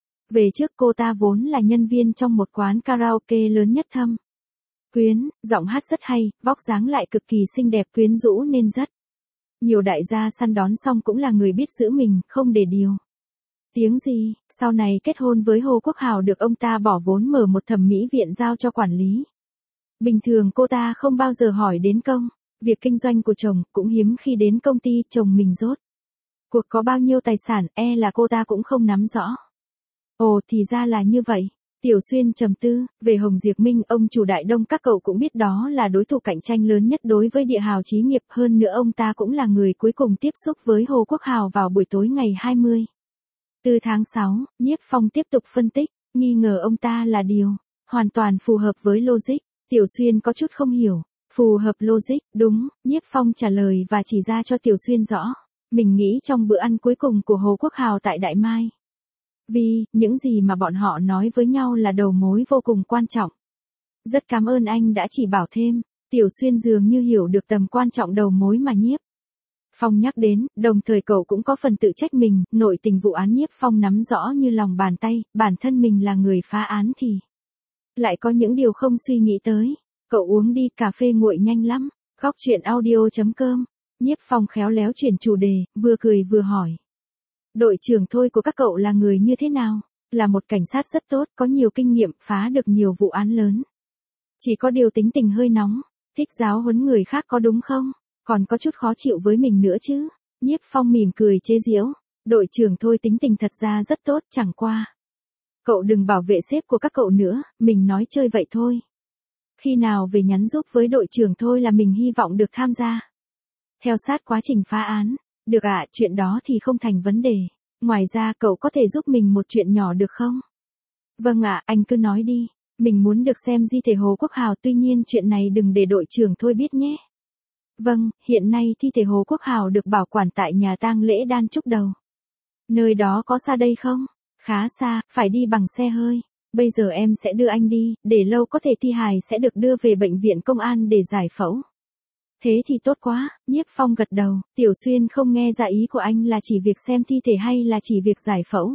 [SPEAKER 1] Về trước cô ta vốn là nhân viên trong một quán karaoke lớn nhất Thâm Quyến, giọng hát rất hay, vóc dáng lại cực kỳ xinh đẹp quyến rũ nên rất nhiều đại gia săn đón, xong cũng là người biết giữ mình, không để điều tiếng gì. Sau này kết hôn với Hồ Quốc Hào được ông ta bỏ vốn mở một thẩm mỹ viện giao cho quản lý. Bình thường cô ta không bao giờ hỏi đến công việc kinh doanh của chồng, cũng hiếm khi đến công ty chồng mình rốt cuộc có bao nhiêu tài sản, e là cô ta cũng không nắm rõ. Ồ, thì ra là như vậy. Tiểu Xuyên trầm tư. Về Hồng Diệp Minh, ông chủ Đại Đông các cậu cũng biết đó là đối thủ cạnh tranh lớn nhất đối với Địa Hào Chí Nghiệp, hơn nữa ông ta cũng là người cuối cùng tiếp xúc với Hồ Quốc Hào vào buổi tối ngày hai mươi tư tháng sáu. Nhiếp Phong tiếp tục phân tích, nghi ngờ ông ta là điều hoàn toàn phù hợp với logic. Tiểu Xuyên có chút không hiểu. Phù hợp logic, đúng, Nhiếp Phong trả lời và chỉ ra cho Tiểu Xuyên rõ. Mình nghĩ trong bữa ăn cuối cùng của Hồ Quốc Hào tại Đại Mai, vì những gì mà bọn họ nói với nhau là đầu mối vô cùng quan trọng. Rất cảm ơn anh đã chỉ bảo thêm. Tiểu Xuyên dường như hiểu được tầm quan trọng đầu mối mà Nhiếp Phong nhắc đến, đồng thời cậu cũng có phần tự trách mình. Nội tình vụ án Nhiếp Phong nắm rõ như lòng bàn tay, bản thân mình là người phá án thì lại có những điều không suy nghĩ tới. Cậu uống đi, cà phê nguội nhanh lắm. Góc chuyện audio chấm com. Nhiếp Phong khéo léo chuyển chủ đề, vừa cười vừa hỏi. Đội trưởng Thôi của các cậu là người như thế nào? Là một cảnh sát rất tốt, có nhiều kinh nghiệm, phá được nhiều vụ án lớn. Chỉ có điều tính tình hơi nóng, thích giáo huấn người khác có đúng không? Còn có chút khó chịu với mình nữa chứ? Nhiếp Phong mỉm cười chế giễu. Đội trưởng Thôi tính tình thật ra rất tốt, chẳng qua. Cậu đừng bảo vệ sếp của các cậu nữa, mình nói chơi vậy thôi. Khi nào về nhắn giúp với đội trưởng Thôi là mình hy vọng được tham gia theo sát quá trình phá án. Được ạ, à, chuyện đó thì không thành vấn đề. Ngoài ra cậu có thể giúp mình một chuyện nhỏ được không? Vâng ạ, à, anh cứ nói đi. Mình muốn được xem di thể Hồ Quốc Hào, tuy nhiên chuyện này đừng để đội trưởng Thôi biết nhé. Vâng, hiện nay thi thể Hồ Quốc Hào được bảo quản tại nhà tang lễ Đan Trúc Đầu. Nơi đó có xa đây không? Khá xa, phải đi bằng xe hơi. Bây giờ em sẽ đưa anh đi, để lâu có thể thi hài sẽ được đưa về bệnh viện công an để giải phẫu. Thế thì tốt quá. Nhiếp Phong gật đầu. Tiểu Xuyên không nghe ra ý của anh là chỉ việc xem thi thể hay là chỉ việc giải phẫu.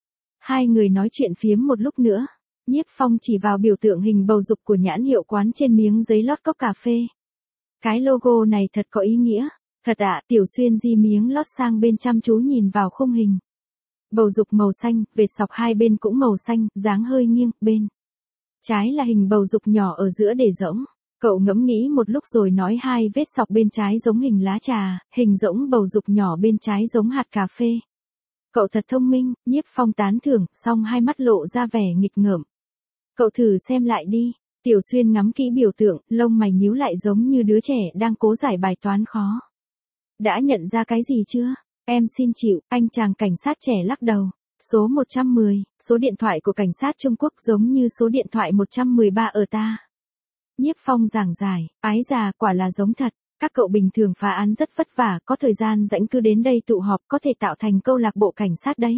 [SPEAKER 1] Hai người nói chuyện phiếm một lúc nữa. Nhiếp Phong chỉ vào biểu tượng hình bầu dục của nhãn hiệu quán trên miếng giấy lót cốc cà phê. Cái logo này thật có ý nghĩa. Thật ạ, à, Tiểu Xuyên di miếng lót sang bên chăm chú nhìn vào khung hình bầu dục màu xanh, vệt sọc hai bên cũng màu xanh, dáng hơi nghiêng, bên trái là hình bầu dục nhỏ ở giữa để rỗng. Cậu ngẫm nghĩ một lúc rồi nói hai vết sọc bên trái giống hình lá trà, hình rỗng bầu dục nhỏ bên trái giống hạt cà phê. Cậu thật thông minh. Nhiếp Phong tán thưởng, xong hai mắt lộ ra vẻ nghịch ngợm. Cậu thử xem lại đi. Tiểu Xuyên ngắm kỹ biểu tượng, lông mày nhíu lại giống như đứa trẻ đang cố giải bài toán khó. Đã nhận ra cái gì chưa? Em xin chịu. Anh chàng cảnh sát trẻ lắc đầu. Số một trăm mười, số điện thoại của cảnh sát Trung Quốc giống như số điện thoại một trăm mười ba ở ta. Nhiếp Phong giảng giải, ái già, quả là giống thật. Các cậu bình thường phá án rất vất vả, có thời gian rảnh cứ đến đây tụ họp, có thể tạo thành câu lạc bộ cảnh sát đấy.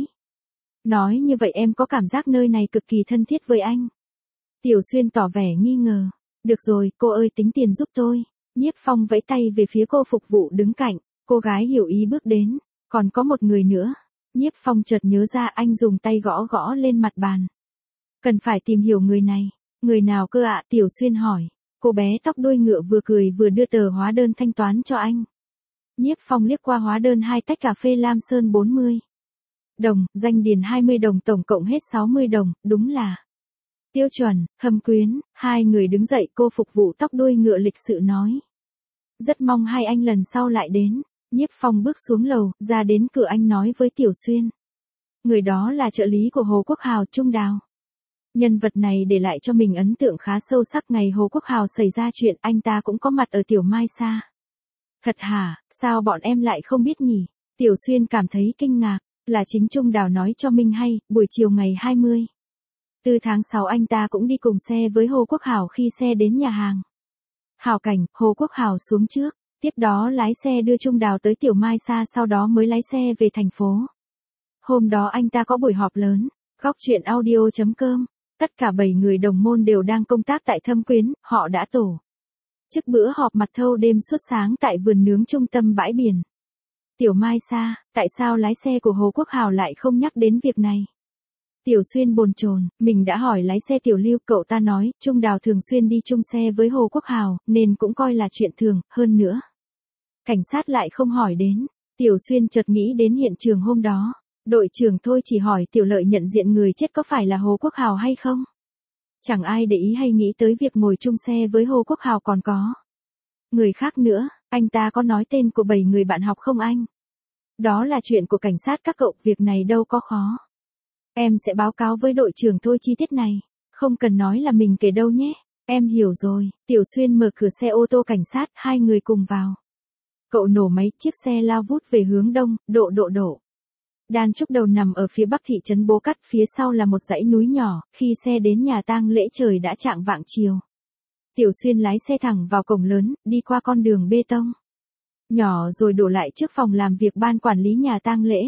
[SPEAKER 1] Nói như vậy em có cảm giác nơi này cực kỳ thân thiết với anh. Tiểu Xuyên tỏ vẻ nghi ngờ. Được rồi, cô ơi, tính tiền giúp tôi. Nhiếp Phong vẫy tay về phía cô phục vụ đứng cạnh. Cô gái hiểu ý bước đến. Còn có một người nữa. Nhiếp Phong chợt nhớ ra, anh dùng tay gõ gõ lên mặt bàn. Cần phải tìm hiểu người này. Người nào cơ ạ? Tiểu Xuyên hỏi. Cô bé tóc đuôi ngựa vừa cười vừa đưa tờ hóa đơn thanh toán cho anh. Nhiếp Phong liếc qua hóa đơn, hai tách cà phê Lam Sơn bốn mươi đồng, danh điền hai mươi đồng, tổng cộng hết sáu mươi đồng, đúng là tiêu chuẩn. Thâm Quyến. Hai người đứng dậy, cô phục vụ tóc đuôi ngựa lịch sự nói. Rất mong hai anh lần sau lại đến. Nhiếp Phong bước xuống lầu, ra đến cửa anh nói với Tiểu Xuyên. Người đó là trợ lý của Hồ Quốc Hào, Trung Đào. Nhân vật này để lại cho mình ấn tượng khá sâu sắc. Ngày Hồ Quốc Hào xảy ra chuyện, anh ta cũng có mặt ở Tiểu Mai Sa. Thật hả? Sao bọn em lại không biết nhỉ? Tiểu Xuyên cảm thấy kinh ngạc. Là chính Trung Đào nói cho mình hay, buổi chiều ngày hai mươi tư tháng sáu anh ta cũng đi cùng xe với Hồ Quốc Hào khi xe đến nhà hàng. Hảo Cảnh, Hồ Quốc Hảo xuống trước, tiếp đó lái xe đưa Trung Đào tới Tiểu Mai Sa, sau đó mới lái xe về thành phố. Hôm đó anh ta có buổi họp lớn, góc chuyện audio chấm com, tất cả bảy người đồng môn đều đang công tác tại Thâm Quyến, họ đã tổ chức bữa họp mặt thâu đêm suốt sáng tại vườn nướng trung tâm bãi biển. Tiểu Mai Sa, tại sao lái xe của Hồ Quốc Hảo lại không nhắc đến việc này? Tiểu Xuyên bồn chồn, mình đã hỏi lái xe Tiểu Lưu, cậu ta nói, Trung Đào thường xuyên đi chung xe với Hồ Quốc Hảo, nên cũng coi là chuyện thường, hơn nữa. Cảnh sát lại không hỏi đến. Tiểu Xuyên chợt nghĩ đến hiện trường hôm đó. Đội trưởng Thôi chỉ hỏi Tiểu Lợi nhận diện người chết có phải là Hồ Quốc Hảo hay không? Chẳng ai để ý hay nghĩ tới việc ngồi chung xe với Hồ Quốc Hảo còn có người khác nữa. Anh ta có nói tên của bảy người bạn học không anh? Đó là chuyện của cảnh sát các cậu, việc này đâu có khó. Em sẽ báo cáo với đội trưởng Thôi chi tiết này. Không cần nói là mình kể đâu nhé. Em hiểu rồi. Tiểu Xuyên mở cửa xe ô tô cảnh sát, hai người cùng vào. Cậu nổ máy, chiếc xe lao vút về hướng đông, độ độ độ. Đan Trúc Đầu nằm ở phía bắc thị trấn Bố Cắt, phía sau là một dãy núi nhỏ, khi xe đến nhà tang lễ trời đã chạng vạng chiều. Tiểu Xuyên lái xe thẳng vào cổng lớn, đi qua con đường bê tông nhỏ rồi đổ lại trước phòng làm việc ban quản lý nhà tang lễ.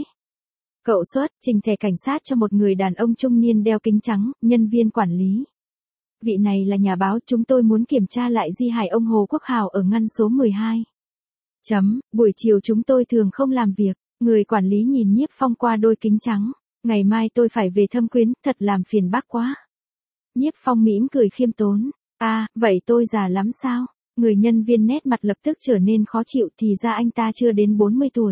[SPEAKER 1] Cậu xuất trình thẻ cảnh sát cho một người đàn ông trung niên đeo kính trắng, nhân viên quản lý. Vị này là nhà báo, chúng tôi muốn kiểm tra lại di hài ông Hồ Quốc Hảo ở ngăn số mười hai. Chấm, buổi chiều chúng tôi thường không làm việc. Người quản lý nhìn Nhiếp Phong qua đôi kính trắng. Ngày mai tôi phải về Thâm Quyến, thật làm phiền bác quá. Nhiếp Phong mỉm cười khiêm tốn. À, vậy tôi già lắm sao? Người nhân viên nét mặt lập tức trở nên khó chịu, thì ra anh ta chưa đến bốn mươi tuổi.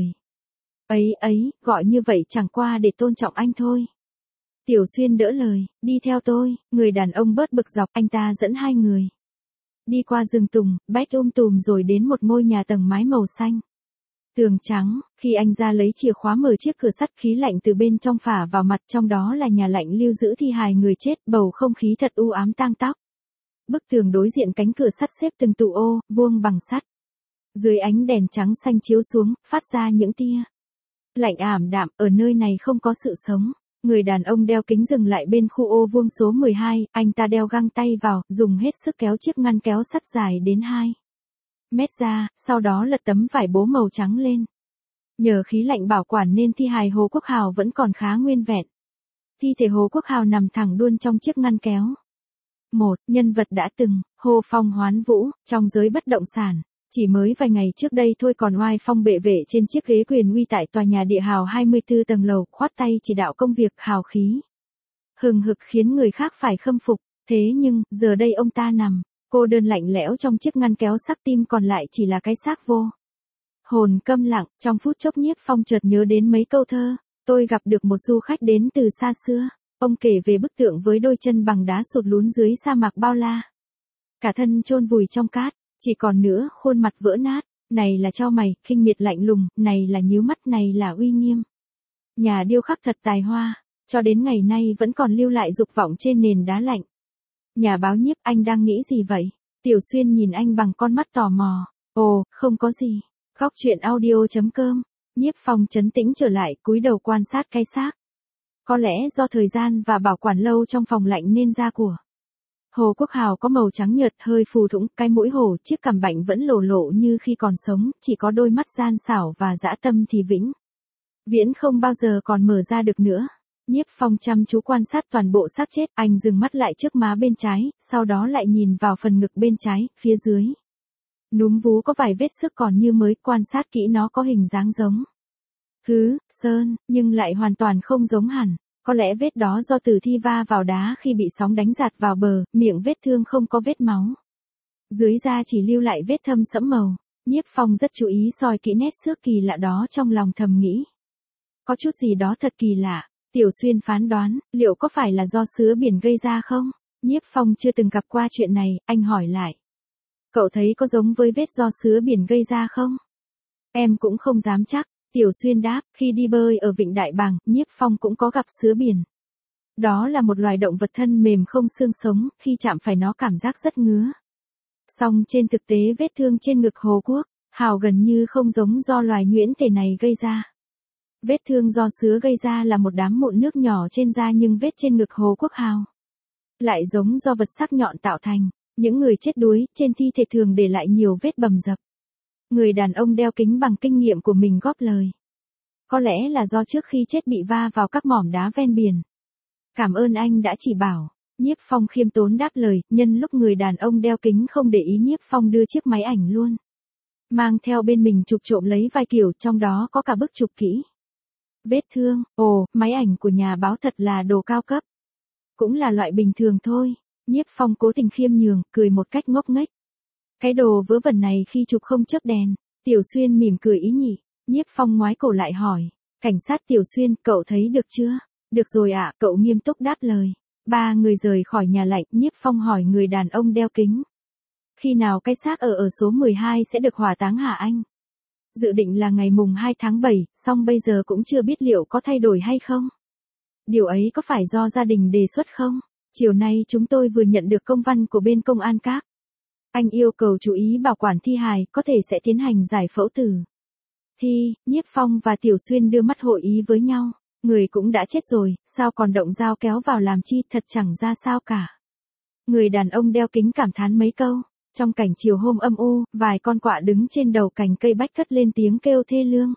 [SPEAKER 1] Ấy ấy, gọi như vậy chẳng qua để tôn trọng anh thôi. Tiểu Xuyên đỡ lời, đi theo tôi. Người đàn ông bớt bực dọc, anh ta dẫn hai người đi qua rừng tùng, bách um tùm rồi đến một ngôi nhà tầng mái màu xanh. Tường trắng, khi anh ra lấy chìa khóa mở chiếc cửa sắt, khí lạnh từ bên trong phả vào mặt, trong đó là nhà lạnh lưu giữ thi hài người chết, bầu không khí thật u ám tang tóc. Bức tường đối diện cánh cửa sắt xếp từng tủ ô, vuông bằng sắt. Dưới ánh đèn trắng xanh chiếu xuống, phát ra những tia lạnh ảm đạm, ở nơi này không có sự sống. Người đàn ông đeo kính dừng lại bên khu ô vuông số mười hai, anh ta đeo găng tay vào, dùng hết sức kéo chiếc ngăn kéo sắt dài đến hai mét ra, sau đó lật tấm vải bố màu trắng lên. Nhờ khí lạnh bảo quản nên thi hài Hồ Quốc Hảo vẫn còn khá nguyên vẹn. Thi thể Hồ Quốc Hảo nằm thẳng đuôn trong chiếc ngăn kéo. Một, nhân vật đã từng, Hồ Phong Hoán Vũ, trong giới bất động sản. Chỉ mới vài ngày trước đây thôi còn oai phong bệ vệ trên chiếc ghế quyền uy tại tòa nhà địa hào hai mươi tư tầng lầu, khoát tay chỉ đạo công việc hào khí hừng hực khiến người khác phải khâm phục. Thế nhưng, giờ đây ông ta nằm cô đơn lạnh lẽo trong chiếc ngăn kéo, sắc tim còn lại chỉ là cái xác vô hồn câm lặng. Trong phút chốc Nhiếp Phong chợt nhớ đến mấy câu thơ. Tôi gặp được một du khách đến từ xa xưa. Ông kể về bức tượng với đôi chân bằng đá sụt lún dưới sa mạc bao la. Cả thân chôn vùi trong cát, chỉ còn nữa khuôn mặt vỡ nát. Này là chau mày, khinh miệt lạnh lùng, này là nhíu mắt, này là uy nghiêm. Nhà điêu khắc thật tài hoa, cho đến ngày nay vẫn còn lưu lại dục vọng trên nền đá lạnh. Nhà báo Nhiếp, anh đang nghĩ gì vậy? Tiểu Xuyên nhìn anh bằng con mắt tò mò. Ồ, không có gì. Góc chuyện audio chấm com. Nhiếp Phong trấn tĩnh trở lại, cúi đầu quan sát cái xác. Có lẽ do thời gian và bảo quản lâu trong phòng lạnh nên da của Hồ Quốc Hảo có màu trắng nhợt, hơi phù thủng, cái mũi hổ, chiếc cằm bạnh vẫn lồ lộ như khi còn sống, chỉ có đôi mắt gian xảo và dã tâm thì vĩnh viễn không bao giờ còn mở ra được nữa. Nhiếp Phong chăm chú quan sát toàn bộ xác chết, anh dừng mắt lại trước má bên trái, sau đó lại nhìn vào phần ngực bên trái, phía dưới núm vú có vài vết xước còn như mới, quan sát kỹ nó có hình dáng giống hứ, sơn, nhưng lại hoàn toàn không giống hẳn. Có lẽ vết đó do tử thi va vào đá khi bị sóng đánh giạt vào bờ, miệng vết thương không có vết máu. Dưới da chỉ lưu lại vết thâm sẫm màu. Nhiếp Phong rất chú ý soi kỹ nét xước kỳ lạ đó, trong lòng thầm nghĩ. Có chút gì đó thật kỳ lạ. Tiểu Xuyên phán đoán, liệu có phải là do sứa biển gây ra không? Nhiếp Phong chưa từng gặp qua chuyện này, anh hỏi lại. Cậu thấy có giống với vết do sứa biển gây ra không? Em cũng không dám chắc. Tiểu Xuyên đáp, khi đi bơi ở Vịnh Đại Bàng, Nhiếp Phong cũng có gặp sứa biển. Đó là một loài động vật thân mềm không xương sống, khi chạm phải nó cảm giác rất ngứa. Song trên thực tế vết thương trên ngực Hồ Quốc Hảo gần như không giống do loài nhuyễn thể này gây ra. Vết thương do sứa gây ra là một đám mụn nước nhỏ trên da, nhưng vết trên ngực Hồ Quốc Hảo lại giống do vật sắc nhọn tạo thành. Những người chết đuối, trên thi thể thường để lại nhiều vết bầm dập. Người đàn ông đeo kính bằng kinh nghiệm của mình góp lời. Có lẽ là do trước khi chết bị va vào các mỏm đá ven biển. Cảm ơn anh đã chỉ bảo. Nhiếp Phong khiêm tốn đáp lời, nhân lúc người đàn ông đeo kính không để ý Nhiếp Phong đưa chiếc máy ảnh luôn. Mang theo bên mình chụp trộm lấy vài kiểu, trong đó có cả bức chụp kỹ. Vết thương, ồ, máy ảnh của nhà báo thật là đồ cao cấp. Cũng là loại bình thường thôi. Nhiếp Phong cố tình khiêm nhường, cười một cách ngốc nghếch. Cái đồ vớ vẩn này khi chụp không chớp đèn. Tiểu Xuyên mỉm cười ý nhị. Nhiếp Phong ngoái cổ lại hỏi. Cảnh sát Tiểu Xuyên, cậu thấy được chưa? Được rồi ạ, cậu nghiêm túc đáp lời. Ba người rời khỏi nhà lạnh, Nhiếp Phong hỏi người đàn ông đeo kính. Khi nào cái xác ở ở số mười hai sẽ được hỏa táng hả anh? Dự định là ngày mùng hai tháng bảy, song bây giờ cũng chưa biết liệu có thay đổi hay không. Điều ấy có phải do gia đình đề xuất không? Chiều nay chúng tôi vừa nhận được công văn của bên công an các. Anh yêu cầu chú ý bảo quản thi hài, có thể sẽ tiến hành giải phẫu tử thi. Nhiếp Phong và Tiểu Xuyên đưa mắt hội ý với nhau. Người cũng đã chết rồi, sao còn động dao kéo vào làm chi, thật chẳng ra sao cả. Người đàn ông đeo kính cảm thán mấy câu. Trong cảnh chiều hôm âm u, vài con quạ đứng trên đầu cành cây bách cất lên tiếng kêu thê lương.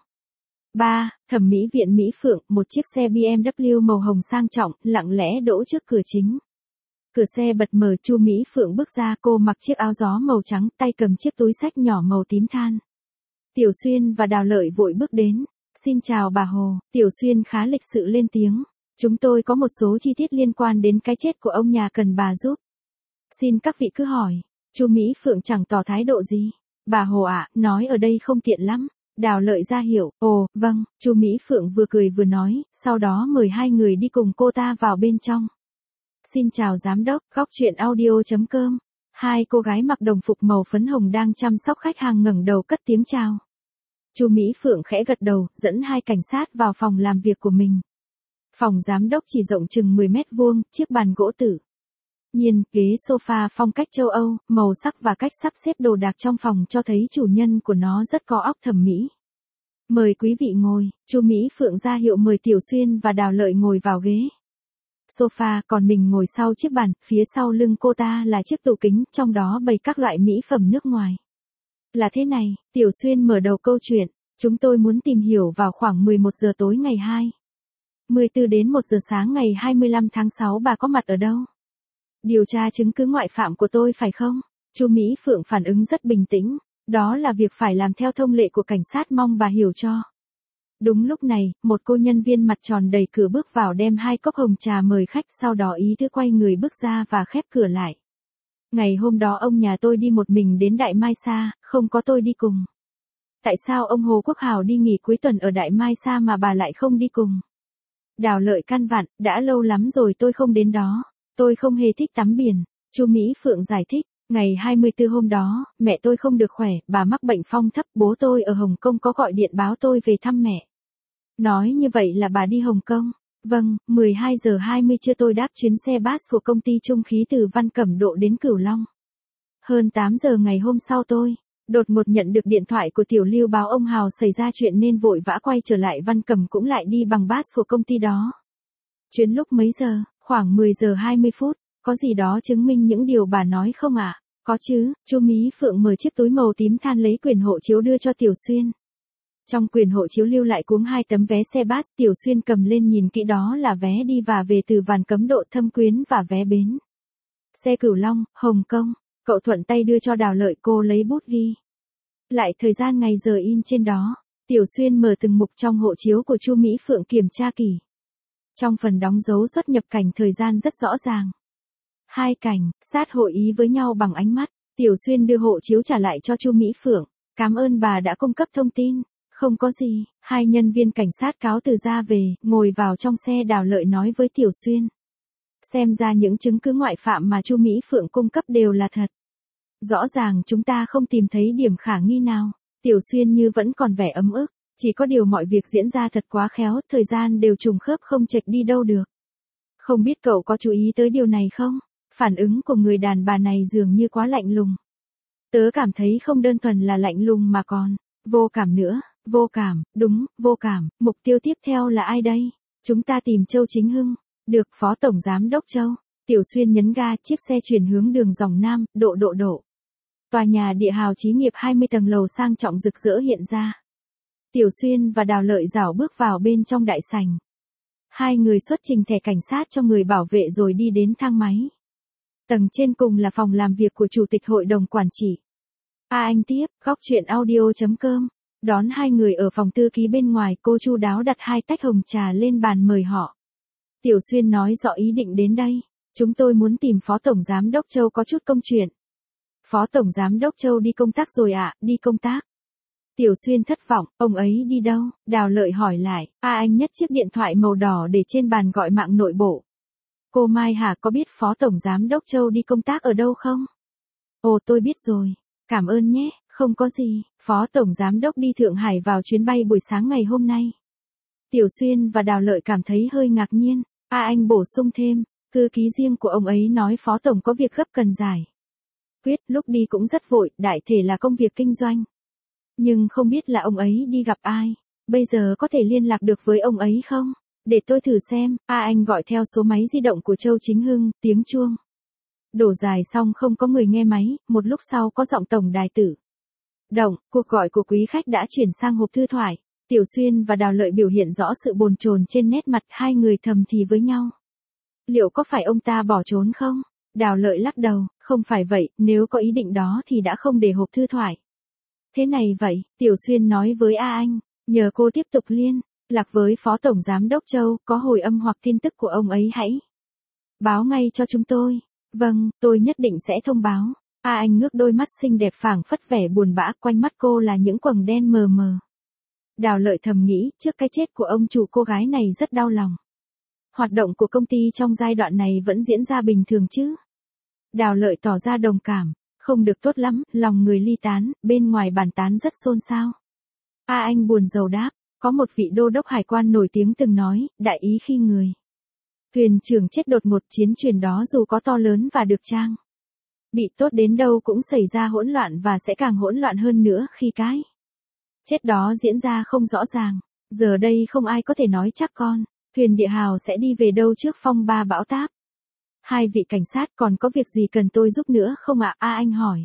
[SPEAKER 1] ba. Thẩm mỹ viện Mỹ Phượng, một chiếc xe bê em vê màu hồng sang trọng, lặng lẽ đỗ trước cửa chính. Cửa xe bật mở, Chu Mỹ Phượng bước ra, cô mặc chiếc áo gió màu trắng, tay cầm chiếc túi xách nhỏ màu tím than. Tiểu Xuyên và Đào Lợi vội bước đến. Xin chào bà Hồ, Tiểu Xuyên khá lịch sự lên tiếng. Chúng tôi có một số chi tiết liên quan đến cái chết của ông nhà cần bà giúp. Xin các vị cứ hỏi. Chu Mỹ Phượng chẳng tỏ thái độ gì. Bà Hồ ạ, à, nói ở đây không tiện lắm. Đào Lợi ra hiểu. Ồ, vâng, Chu Mỹ Phượng vừa cười vừa nói, sau đó mời hai người đi cùng cô ta vào bên trong. Xin chào giám đốc, góc truyện audio.com. Hai cô gái mặc đồng phục màu phấn hồng đang chăm sóc khách hàng ngẩng đầu cất tiếng chào. Chu Mỹ Phượng khẽ gật đầu, dẫn hai cảnh sát vào phòng làm việc của mình. Phòng giám đốc chỉ rộng chừng mười mét vuông, chiếc bàn gỗ tử nhiên, ghế sofa phong cách châu Âu, màu sắc và cách sắp xếp đồ đạc trong phòng cho thấy chủ nhân của nó rất có óc thẩm mỹ. Mời quý vị ngồi, Chu Mỹ Phượng ra hiệu mời Tiểu Xuyên và Đào Lợi ngồi vào ghế sofa, còn mình ngồi sau chiếc bàn, phía sau lưng cô ta là chiếc tủ kính, trong đó bày các loại mỹ phẩm nước ngoài. Là thế này, Tiểu Xuyên mở đầu câu chuyện, chúng tôi muốn tìm hiểu vào khoảng mười một giờ tối ngày hai mươi tư đến một giờ sáng ngày hai mươi lăm tháng sáu bà có mặt ở đâu? Điều tra chứng cứ ngoại phạm của tôi phải không? Chu Mỹ Phượng phản ứng rất bình tĩnh, đó là việc phải làm theo thông lệ của cảnh sát, mong bà hiểu cho. Đúng lúc này, một cô nhân viên mặt tròn đẩy cửa bước vào đem hai cốc hồng trà mời khách, sau đó ý thức quay người bước ra và khép cửa lại. Ngày hôm đó ông nhà tôi đi một mình đến Đại Mai Sa, không có tôi đi cùng. Tại sao ông Hồ Quốc Hào đi nghỉ cuối tuần ở Đại Mai Sa mà bà lại không đi cùng? Đào Lợi căn vặn, đã lâu lắm rồi tôi không đến đó. Tôi không hề thích tắm biển. Chu Mỹ Phượng giải thích, ngày hai mươi tư hôm đó, mẹ tôi không được khỏe, bà mắc bệnh phong thấp, bố tôi ở Hồng Kông có gọi điện báo tôi về thăm mẹ. Nói như vậy là bà đi Hồng Kông. Vâng, mười hai giờ hai mươi trưa tôi đáp chuyến xe bus của công ty Trung khí từ Văn Cẩm Độ đến Cửu Long. Hơn tám giờ ngày hôm sau tôi đột ngột nhận được điện thoại của Tiểu Lưu báo ông Hào xảy ra chuyện nên vội vã quay trở lại Văn Cẩm, cũng lại đi bằng bus của công ty đó. Chuyến lúc mấy giờ? Khoảng mười giờ hai mươi phút. Có gì đó chứng minh những điều bà nói không ạ? À? Có chứ. Chu Mỹ Phượng mở chiếc túi màu tím than lấy quyển hộ chiếu đưa cho Tiểu Xuyên. Trong quyển hộ chiếu lưu lại cuống hai tấm vé xe bus, Tiểu Xuyên cầm lên nhìn kỹ, đó là vé đi và về từ Vàn Cấm Độ Thâm Quyến và vé bến xe Cửu Long, Hồng Kông. Cậu thuận tay đưa cho Đào Lợi, cô lấy bút ghi lại thời gian ngày giờ in trên đó. Tiểu Xuyên mở từng mục trong hộ chiếu của Chu Mỹ Phượng kiểm tra kỹ. Trong phần đóng dấu xuất nhập cảnh thời gian rất rõ ràng. Hai cảnh sát hội ý với nhau bằng ánh mắt. Tiểu Xuyên đưa hộ chiếu trả lại cho Chu Mỹ Phượng. Cảm ơn bà đã cung cấp thông tin. Không có gì. Hai nhân viên cảnh sát cáo từ ra về, ngồi vào trong xe. Đào Lợi nói với Tiểu Xuyên. Xem ra những chứng cứ ngoại phạm mà Chu Mỹ Phượng cung cấp đều là thật. Rõ ràng chúng ta không tìm thấy điểm khả nghi nào. Tiểu Xuyên như vẫn còn vẻ ấm ức. Chỉ có điều mọi việc diễn ra thật quá khéo, thời gian đều trùng khớp không chệch đi đâu được. Không biết cậu có chú ý tới điều này không? Phản ứng của người đàn bà này dường như quá lạnh lùng. Tớ cảm thấy không đơn thuần là lạnh lùng mà còn vô cảm nữa. Vô cảm, đúng, vô cảm. Mục tiêu tiếp theo là ai đây? Chúng ta tìm Châu Chính Hưng. Được, Phó Tổng Giám đốc Châu. Tiểu Xuyên nhấn ga, chiếc xe chuyển hướng đường dòng Nam, độ độ độ. Tòa nhà địa hào chí nghiệp hai mươi tầng lầu sang trọng rực rỡ hiện ra. Tiểu Xuyên và Đào Lợi rảo bước vào bên trong đại sảnh. Hai người xuất trình thẻ cảnh sát cho người bảo vệ rồi đi đến thang máy. Tầng trên cùng là phòng làm việc của Chủ tịch Hội đồng Quản trị. A Anh tiếp, góc chuyện audio.com. Đón hai người ở phòng thư ký bên ngoài, cô chu đáo đặt hai tách hồng trà lên bàn mời họ. Tiểu Xuyên nói rõ ý định đến đây. Chúng tôi muốn tìm Phó Tổng Giám Đốc Châu có chút công chuyện. Phó Tổng Giám Đốc Châu đi công tác rồi ạ, à, đi công tác. Tiểu Xuyên thất vọng, ông ấy đi đâu? Đào Lợi hỏi lại, A Anh nhấc chiếc điện thoại màu đỏ để trên bàn gọi mạng nội bộ. Cô Mai Hà có biết Phó Tổng Giám Đốc Châu đi công tác ở đâu không? Ồ tôi biết rồi, cảm ơn nhé, không có gì, Phó Tổng Giám Đốc đi Thượng Hải vào chuyến bay buổi sáng ngày hôm nay. Tiểu Xuyên và Đào Lợi cảm thấy hơi ngạc nhiên, A Anh bổ sung thêm, thư ký riêng của ông ấy nói Phó Tổng có việc gấp cần giải quyết, lúc đi cũng rất vội, đại thể là công việc kinh doanh. Nhưng không biết là ông ấy đi gặp ai, bây giờ có thể liên lạc được với ông ấy không? Để tôi thử xem, A Anh gọi theo số máy di động của Châu Chính Hưng, tiếng chuông. Đổ dài xong không có người nghe máy, một lúc sau có giọng tổng đài tử động, cuộc gọi của quý khách đã chuyển sang hộp thư thoại. Tiểu Xuyên và Đào Lợi biểu hiện rõ sự bồn chồn trên nét mặt, hai người thầm thì với nhau. Liệu có phải ông ta bỏ trốn không? Đào Lợi lắc đầu, không phải vậy, nếu có ý định đó thì đã không để hộp thư thoại. Thế này vậy, Tiểu Xuyên nói với A Anh, nhờ cô tiếp tục liên lạc với Phó Tổng Giám Đốc Châu, có hồi âm hoặc tin tức của ông ấy hãy báo ngay cho chúng tôi. Vâng, tôi nhất định sẽ thông báo. A Anh ngước đôi mắt xinh đẹp phảng phất vẻ buồn bã, quanh mắt cô là những quầng đen mờ mờ. Đào Lợi thầm nghĩ, trước cái chết của ông chủ cô gái này rất đau lòng. Hoạt động của công ty trong giai đoạn này vẫn diễn ra bình thường chứ? Đào Lợi tỏ ra đồng cảm, không được tốt lắm, lòng người ly tán, bên ngoài bàn tán rất xôn xao. A Anh buồn rầu đáp, có một vị đô đốc hải quan nổi tiếng từng nói, đại ý khi người thuyền trưởng chết đột ngột, chiến thuyền đó dù có to lớn và được trang bị tốt đến đâu cũng xảy ra hỗn loạn và sẽ càng hỗn loạn hơn nữa khi cái chết đó diễn ra không rõ ràng. Giờ đây không ai có thể nói chắc con thuyền địa hào sẽ đi về đâu trước phong ba bão táp. Hai vị cảnh sát còn có việc gì cần tôi giúp nữa không ạ? A Anh hỏi.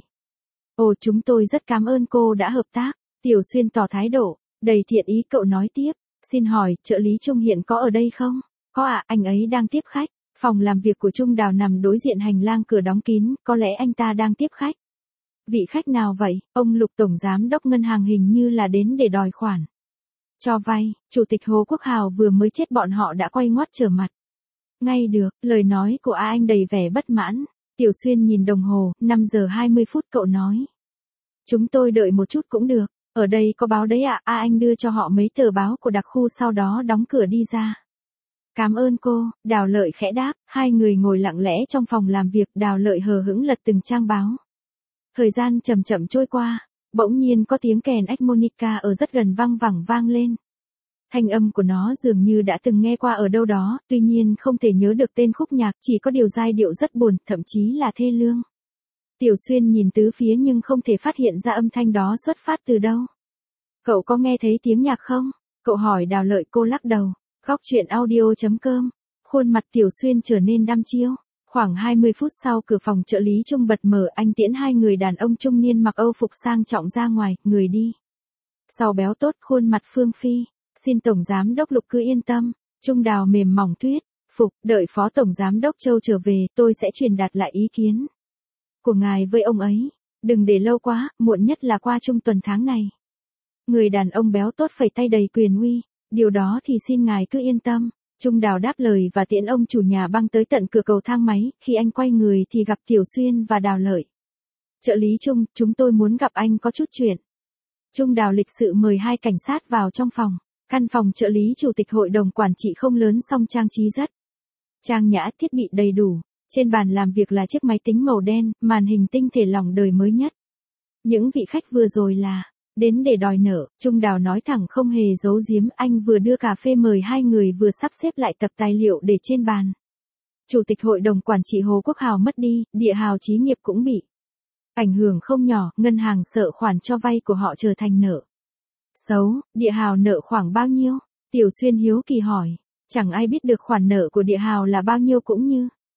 [SPEAKER 1] Ồ chúng tôi rất cảm ơn cô đã hợp tác. Tiểu Xuyên tỏ thái độ đầy thiện ý, cậu nói tiếp. Xin hỏi, trợ lý Trung hiện có ở đây không? Có ạ, à, anh ấy đang tiếp khách. Phòng làm việc của Trung Đào nằm đối diện hành lang, cửa đóng kín, có lẽ anh ta đang tiếp khách. Vị khách nào vậy? Ông Lục Tổng Giám Đốc Ngân hàng hình như là đến để đòi khoản cho vay. Chủ tịch Hồ Quốc Hào vừa mới chết, bọn họ đã quay ngoắt trở mặt. Ngay được, lời nói của A Anh đầy vẻ bất mãn. Tiểu Xuyên nhìn đồng hồ, năm giờ hai mươi phút, cậu nói. Chúng tôi đợi một chút cũng được, ở đây có báo đấy ạ. A Anh đưa cho họ mấy tờ báo của đặc khu, sau đó đóng cửa đi ra. Cảm ơn cô, Đào Lợi khẽ đáp, hai người ngồi lặng lẽ trong phòng làm việc, Đào Lợi hờ hững lật từng trang báo. Thời gian chậm chậm trôi qua, bỗng nhiên có tiếng kèn harmonica ở rất gần vang vẳng vang lên. Thanh âm của nó dường như đã từng nghe qua ở đâu đó, tuy nhiên không thể nhớ được tên khúc nhạc, chỉ có điều giai điệu rất buồn, thậm chí là thê lương. Tiểu Xuyên nhìn tứ phía nhưng không thể phát hiện ra âm thanh đó xuất phát từ đâu. Cậu có nghe thấy tiếng nhạc không? Cậu hỏi Đào Lợi. Cô lắc đầu. Góc chuyện audio.com. Khuôn mặt Tiểu Xuyên trở nên đăm chiêu. Khoảng hai mươi phút sau, cửa phòng trợ lý Trung bật mở, anh tiễn hai người đàn ông trung niên mặc Âu phục sang trọng ra ngoài, người đi sau béo tốt, khuôn mặt phương phi. Xin Tổng Giám Đốc Lục cứ yên tâm. Trung Đào mềm mỏng thuyết phục, đợi Phó Tổng Giám Đốc Châu trở về, tôi sẽ truyền đạt lại ý kiến của ngài với ông ấy. Đừng để lâu quá, muộn nhất là qua trung tuần tháng này. Người đàn ông béo tốt phẩy tay đầy quyền uy. Điều đó thì xin ngài cứ yên tâm. Trung Đào đáp lời và tiễn ông chủ nhà băng tới tận cửa cầu thang máy. Khi anh quay người thì gặp Tiểu Xuyên và Đào Lợi. Trợ lý Trung, chúng tôi muốn gặp anh có chút chuyện. Trung Đào lịch sự mời hai cảnh sát vào trong phòng. Căn phòng trợ lý Chủ tịch Hội đồng Quản trị không lớn, song trang trí rất trang nhã, thiết bị đầy đủ. Trên bàn làm việc là chiếc máy tính màu đen, màn hình tinh thể lỏng đời mới nhất. Những vị khách vừa rồi là đến để đòi nợ. Trung Đào nói thẳng không hề giấu giếm, anh vừa đưa cà phê mời hai người vừa sắp xếp lại tập tài liệu để trên bàn. Chủ tịch Hội đồng Quản trị Hồ Quốc Hào mất đi, địa hào chí nghiệp cũng bị ảnh hưởng không nhỏ, ngân hàng sợ khoản cho vay của họ trở thành nợ xấu. Địa hào nợ khoảng bao nhiêu? Tiểu Xuyên hiếu kỳ hỏi. Chẳng ai biết được khoản nợ của địa hào là bao nhiêu, cũng như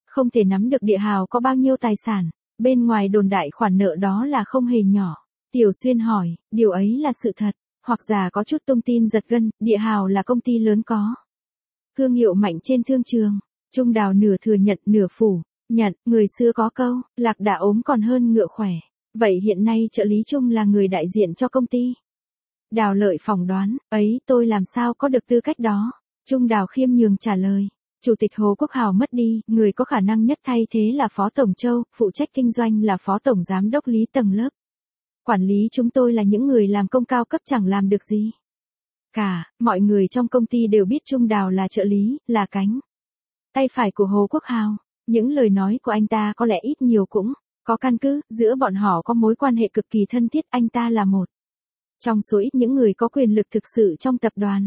[SPEAKER 1] Không thể nắm được Địa Hào có bao nhiêu tài sản, bên ngoài đồn đại khoản nợ đó là không hề nhỏ. Tiểu Xuyên hỏi, điều ấy là sự thật, hoặc giả có chút thông tin giật gân, Địa Hào là công ty lớn có thương hiệu mạnh trên thương trường. Trung Đào nửa thừa nhận nửa phủ nhận, người xưa có câu, lạc đà ốm còn hơn ngựa khỏe. Vậy hiện nay trợ lý Trung là người đại diện cho công ty. Đào Lợi phỏng đoán, ấy tôi làm sao có được tư cách đó. Trung Đào khiêm nhường trả lời. Chủ tịch Hồ Quốc Hào mất đi, người có khả năng nhất thay thế là Phó Tổng Châu, phụ trách kinh doanh là Phó Tổng Giám đốc Lý tầng lớp. Quản lý chúng tôi là những người làm công cao cấp chẳng làm được gì. Cả, mọi người trong công ty đều biết Trung Đào là trợ lý, là cánh tay phải của Hồ Quốc Hào. Những lời nói của anh ta có lẽ ít nhiều cũng có căn cứ, giữa bọn họ có mối quan hệ cực kỳ thân thiết, anh ta là một trong số ít những người có quyền lực thực sự trong tập đoàn.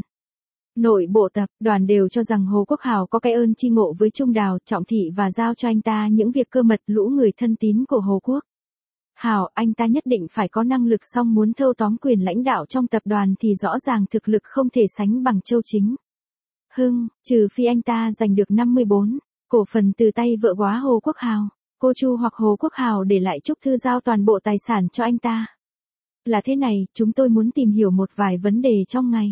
[SPEAKER 1] Nội bộ tập đoàn đều cho rằng Hồ Quốc Hào có cái ơn chi ngộ với Trung Đào, trọng thị và giao cho anh ta những việc cơ mật, lũ người thân tín của Hồ Quốc Hào, anh ta nhất định phải có năng lực, song muốn thâu tóm quyền lãnh đạo trong tập đoàn thì rõ ràng thực lực không thể sánh bằng Châu Chính Hưng, trừ phi anh ta giành được năm mươi bốn cổ phần từ tay vợ góa Hồ Quốc Hào, cô Chu, hoặc Hồ Quốc Hào để lại Trúc Thư giao toàn bộ tài sản cho anh ta. Là thế này, chúng tôi muốn tìm hiểu một vài vấn đề trong ngày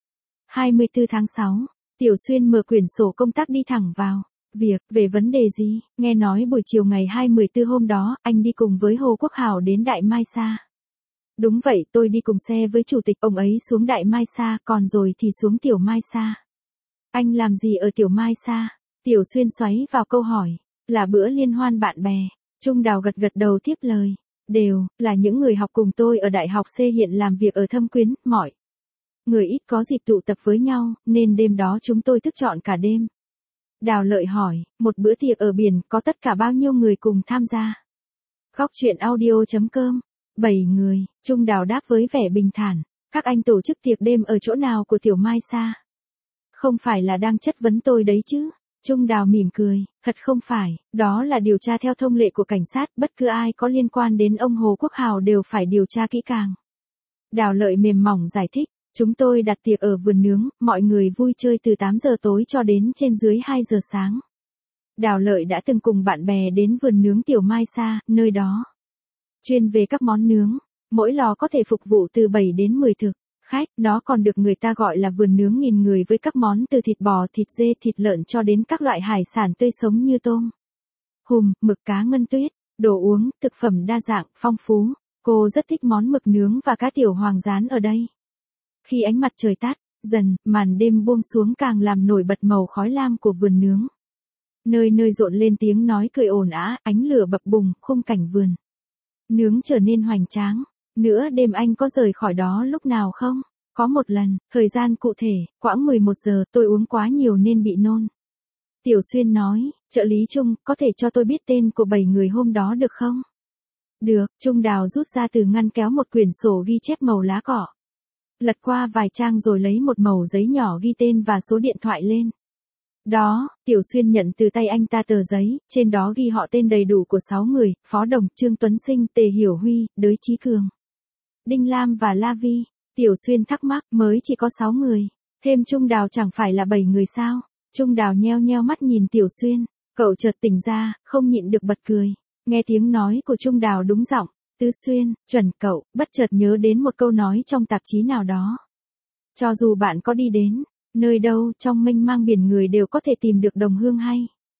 [SPEAKER 1] hai mươi tư tháng sáu. Tiểu Xuyên mở quyển sổ công tác đi thẳng vào việc. Về vấn đề gì? Nghe nói buổi chiều ngày hai mươi tư hôm đó, anh đi cùng với Hồ Quốc Hào đến Đại Mai Sa. Đúng vậy, tôi đi cùng xe với chủ tịch, ông ấy xuống Đại Mai Sa, còn rồi thì xuống Tiểu Mai Sa. Anh làm gì ở Tiểu Mai Sa? Tiểu Xuyên xoáy vào câu hỏi. Là bữa liên hoan bạn bè. Trung Đào gật gật đầu tiếp lời. Đều là những người học cùng tôi ở Đại học C, hiện làm việc ở Thâm Quyến, mọi người ít có dịp tụ tập với nhau, nên đêm đó chúng tôi thức trọn cả đêm. Đào Lợi hỏi, một bữa tiệc ở biển có tất cả bao nhiêu người cùng tham gia? Góc chuyện audio chấm com. bảy người, Trung Đào đáp với vẻ bình thản. Các anh tổ chức tiệc đêm ở chỗ nào của Tiểu Mai Sa? Không phải là đang chất vấn tôi đấy chứ? Trung Đào mỉm cười, thật không phải, đó là điều tra theo thông lệ của cảnh sát, bất cứ ai có liên quan đến ông Hồ Quốc Hào đều phải điều tra kỹ càng. Đào Lợi mềm mỏng giải thích, chúng tôi đặt tiệc ở vườn nướng, mọi người vui chơi từ tám giờ tối cho đến trên dưới hai giờ sáng. Đào Lợi đã từng cùng bạn bè đến vườn nướng Tiểu Mai Sa, nơi đó chuyên về các món nướng, mỗi lò có thể phục vụ từ bảy đến mười thực khách, nó còn được người ta gọi là vườn nướng nghìn người với các món từ thịt bò, thịt dê, thịt lợn cho đến các loại hải sản tươi sống như tôm, hùm, mực, cá ngân tuyết, đồ uống, thực phẩm đa dạng, phong phú. Cô rất thích món mực nướng và cá tiểu hoàng rán ở đây. Khi ánh mặt trời tắt dần, màn đêm buông xuống càng làm nổi bật màu khói lam của vườn nướng. Nơi nơi rộn lên tiếng nói cười ồn ào, ánh lửa bập bùng, khung cảnh vườn nướng trở nên hoành tráng. Nữa đêm anh có rời khỏi đó lúc nào không? Có một lần, thời gian cụ thể, quãng mười một giờ, tôi uống quá nhiều nên bị nôn. Tiểu Xuyên nói, trợ lý Trung, có thể cho tôi biết tên của bảy người hôm đó được không? Được, Trung Đào rút ra từ ngăn kéo một quyển sổ ghi chép màu lá cỏ. Lật qua vài trang rồi lấy một mẩu giấy nhỏ ghi tên và số điện thoại lên. Đó, Tiểu Xuyên nhận từ tay anh ta tờ giấy, trên đó ghi họ tên đầy đủ của sáu người, Phó Đồng, Trương Tuấn Sinh, Tề Hiểu Huy, Đới Chí Cường, Đinh Lam và La Vi. Tiểu Xuyên thắc mắc, mới chỉ có sáu người, thêm Trung Đào chẳng phải là bảy người sao? Trung Đào nheo nheo mắt nhìn Tiểu Xuyên, cậu chợt tỉnh ra, không nhịn được bật cười. Nghe tiếng nói của Trung Đào đúng giọng, Tứ Xuyên, chuẩn cậu, bất chợt nhớ đến một câu nói trong tạp chí nào đó. Cho dù bạn có đi đến nơi đâu trong mênh mang biển người đều có thể tìm được đồng hương hay.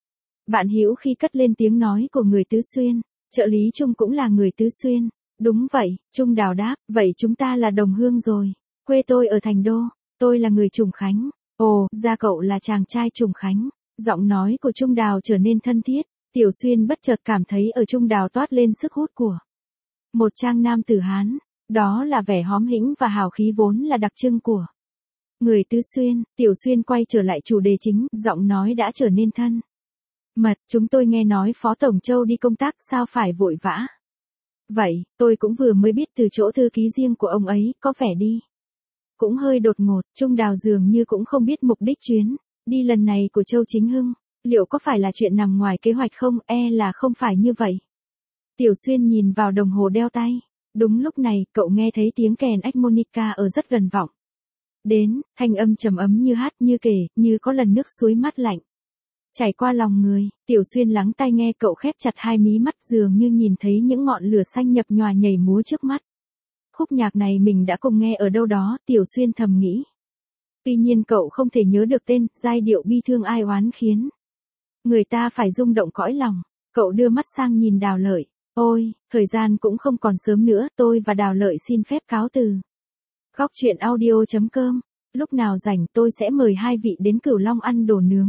[SPEAKER 1] Bạn hiểu khi cất lên tiếng nói của người Tứ Xuyên, trợ lý Trung cũng là người Tứ Xuyên. Đúng vậy, Trung Đào đáp, vậy chúng ta là đồng hương rồi. Quê tôi ở Thành Đô, tôi là người Trùng Khánh. Ồ, ra cậu là chàng trai Trùng Khánh. Giọng nói của Trung Đào trở nên thân thiết. Tiểu Xuyên bất chợt cảm thấy ở Trung Đào toát lên sức hút của một trang nam tử Hán. Đó là vẻ hóm hĩnh và hào khí vốn là đặc trưng của người Tứ Xuyên. Tiểu Xuyên quay trở lại chủ đề chính, giọng nói đã trở nên thân mật. Chúng tôi nghe nói Phó Tổng Châu đi công tác, sao phải vội vã? Vậy, tôi cũng vừa mới biết từ chỗ thư ký riêng của ông ấy, có vẻ đi cũng hơi đột ngột. Trung Đào dường như cũng không biết mục đích chuyến đi lần này của Châu Chính Hưng. Liệu có phải là chuyện nằm ngoài kế hoạch không? E là không phải như vậy. Tiểu Xuyên nhìn vào đồng hồ đeo tay. Đúng lúc này, cậu nghe thấy tiếng kèn harmonica ở rất gần vọng đến, thanh âm trầm ấm như hát, như kể, như có lần nước suối mát lạnh Chảy qua lòng người, Tiểu Xuyên lắng tai nghe, cậu khép chặt hai mí mắt dường như nhìn thấy những ngọn lửa xanh nhập nhòa nhảy múa trước mắt. Khúc nhạc này mình đã cùng nghe ở đâu đó, Tiểu Xuyên thầm nghĩ. Tuy nhiên cậu không thể nhớ được tên, giai điệu bi thương ai oán khiến người ta phải rung động cõi lòng. Cậu đưa mắt sang nhìn Đào Lợi. Ôi, thời gian cũng không còn sớm nữa, tôi và Đào Lợi xin phép cáo từ. Góc truyện audio chấm com. Lúc nào rảnh tôi sẽ mời hai vị đến Cửu Long ăn đồ nướng.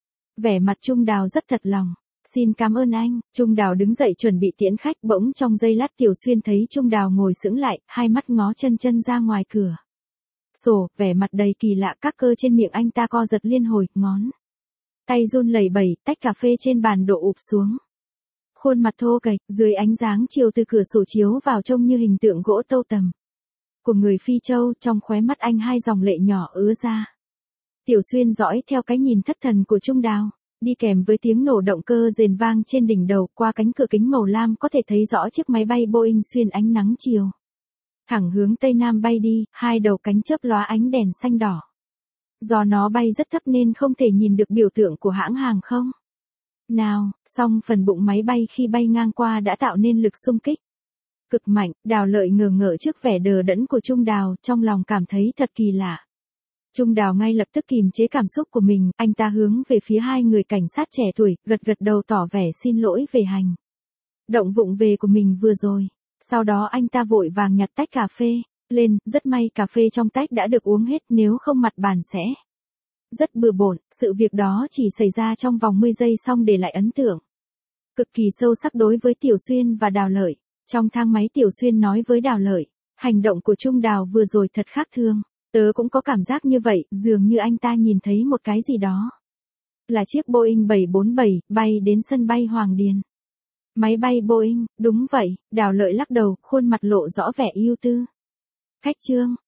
[SPEAKER 1] Vẻ mặt Trung Đào rất thật lòng. Xin cảm ơn anh. Trung Đào đứng dậy chuẩn bị tiễn khách, bỗng trong giây lát Tiểu Xuyên thấy Trung Đào ngồi sững lại, hai mắt ngó chân chân ra ngoài cửa sổ, vẻ mặt đầy kỳ lạ, các cơ trên miệng anh ta co giật liên hồi, ngón tay run lẩy bẩy, tách cà phê trên bàn đổ ụp xuống. Khuôn mặt thô kệch, dưới ánh sáng chiều từ cửa sổ chiếu vào trông như hình tượng gỗ tâu tầm của người Phi Châu, trong khóe mắt anh hai dòng lệ nhỏ ứa ra. Tiểu Xuyên dõi theo cái nhìn thất thần của Trung Đào, đi kèm với tiếng nổ động cơ rền vang trên đỉnh đầu, qua cánh cửa kính màu lam có thể thấy rõ chiếc máy bay Boeing xuyên ánh nắng chiều thẳng hướng tây nam bay đi, hai đầu cánh chớp lóa ánh đèn xanh đỏ. Do nó bay rất thấp nên không thể nhìn được biểu tượng của hãng hàng không nào, song phần bụng máy bay khi bay ngang qua đã tạo nên lực xung kích cực mạnh. Đào Lợi ngờ ngợ trước vẻ đờ đẫn của Trung Đào, trong lòng cảm thấy thật kỳ lạ. Trung Đào ngay lập tức kìm chế cảm xúc của mình, anh ta hướng về phía hai người cảnh sát trẻ tuổi, gật gật đầu tỏ vẻ xin lỗi về hành động vụng về của mình vừa rồi. Sau đó anh ta vội vàng nhặt tách cà phê lên, rất may cà phê trong tách đã được uống hết, nếu không mặt bàn sẽ rất bừa bộn. Sự việc đó chỉ xảy ra trong vòng mười giây song để lại ấn tượng cực kỳ sâu sắc đối với Tiểu Xuyên và Đào Lợi. Trong thang máy Tiểu Xuyên nói với Đào Lợi, hành động của Trung Đào vừa rồi thật khác thường. Tớ cũng có cảm giác như vậy, dường như anh ta nhìn thấy một cái gì đó. Là chiếc Boeing bảy bốn bảy, bay đến sân bay Hoàng Điền. Máy bay Boeing, đúng vậy, Đào Lợi lắc đầu, khuôn mặt lộ rõ vẻ ưu tư. Khách trương,